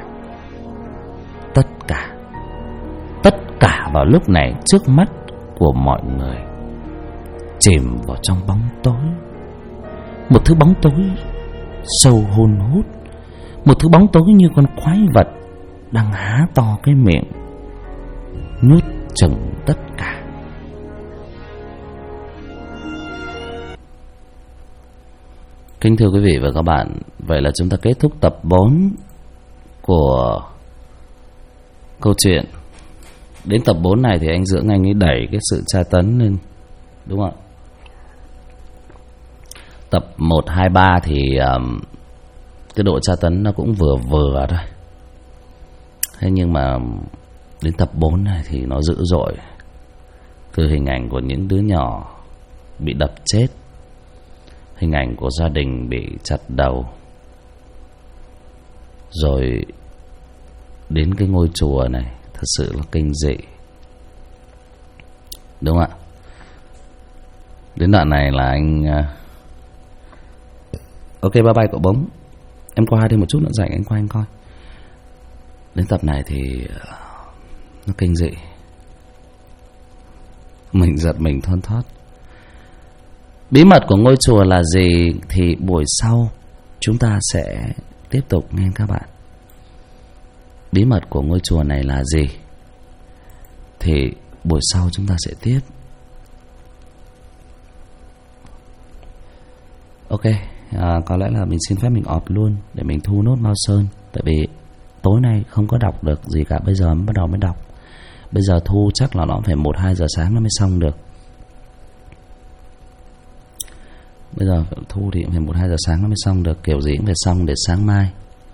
S1: Tất cả vào lúc này trước mắt của mọi người chìm vào trong bóng tối. Một thứ bóng tối sâu hun hút, một thứ bóng tối như con quái vật đang há to cái miệng nuốt chửng tất cả. Kính thưa quý vị và các bạn, vậy là chúng ta kết thúc tập 4 của câu chuyện. Đến tập 4 này thì anh Dưỡng anh ấy đẩy cái sự tra tấn lên, đúng không ạ? Tập 1, 2, 3 thì cái độ tra tấn nó cũng vừa vừa thôi. Thế nhưng mà đến tập 4 này thì nó dữ dội. Từ hình ảnh của những đứa nhỏ bị đập chết, hình ảnh của gia đình bị chặt đầu, rồi đến cái ngôi chùa này thật sự là kinh dị, đúng không ạ? Đến đoạn này là anh ok, bye bye cậu Bống. Em qua đi một chút nữa, rảnh anh qua anh coi. Đến tập này thì nó kinh dị, mình giật mình thon thót. Bí mật của ngôi chùa là gì thì buổi sau chúng ta sẽ tiếp tục nghe các bạn. Bí mật của ngôi chùa này là gì thì buổi sau chúng ta sẽ tiếp. Ok, có lẽ là mình xin phép mình off luôn để mình thu nốt Mao Sơn. Tại vì tối nay không có đọc được gì cả, bây giờ mới bắt đầu mới đọc. Bây giờ thu chắc là nó phải 1-2 giờ sáng nó mới xong được. Bây giờ thu thì phải 1-2 giờ sáng nó mới xong được. Kiểu gì cũng phải xong để sáng mai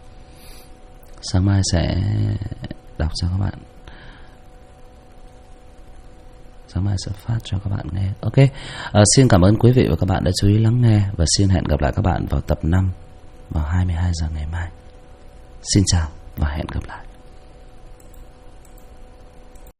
S1: sẽ đọc cho các bạn. Sáng mai sẽ phát cho các bạn nghe. Ok, xin cảm ơn quý vị và các bạn đã chú ý lắng nghe. Và xin hẹn gặp lại các bạn vào tập 5 vào 22 giờ ngày mai. Xin chào và hẹn gặp lại.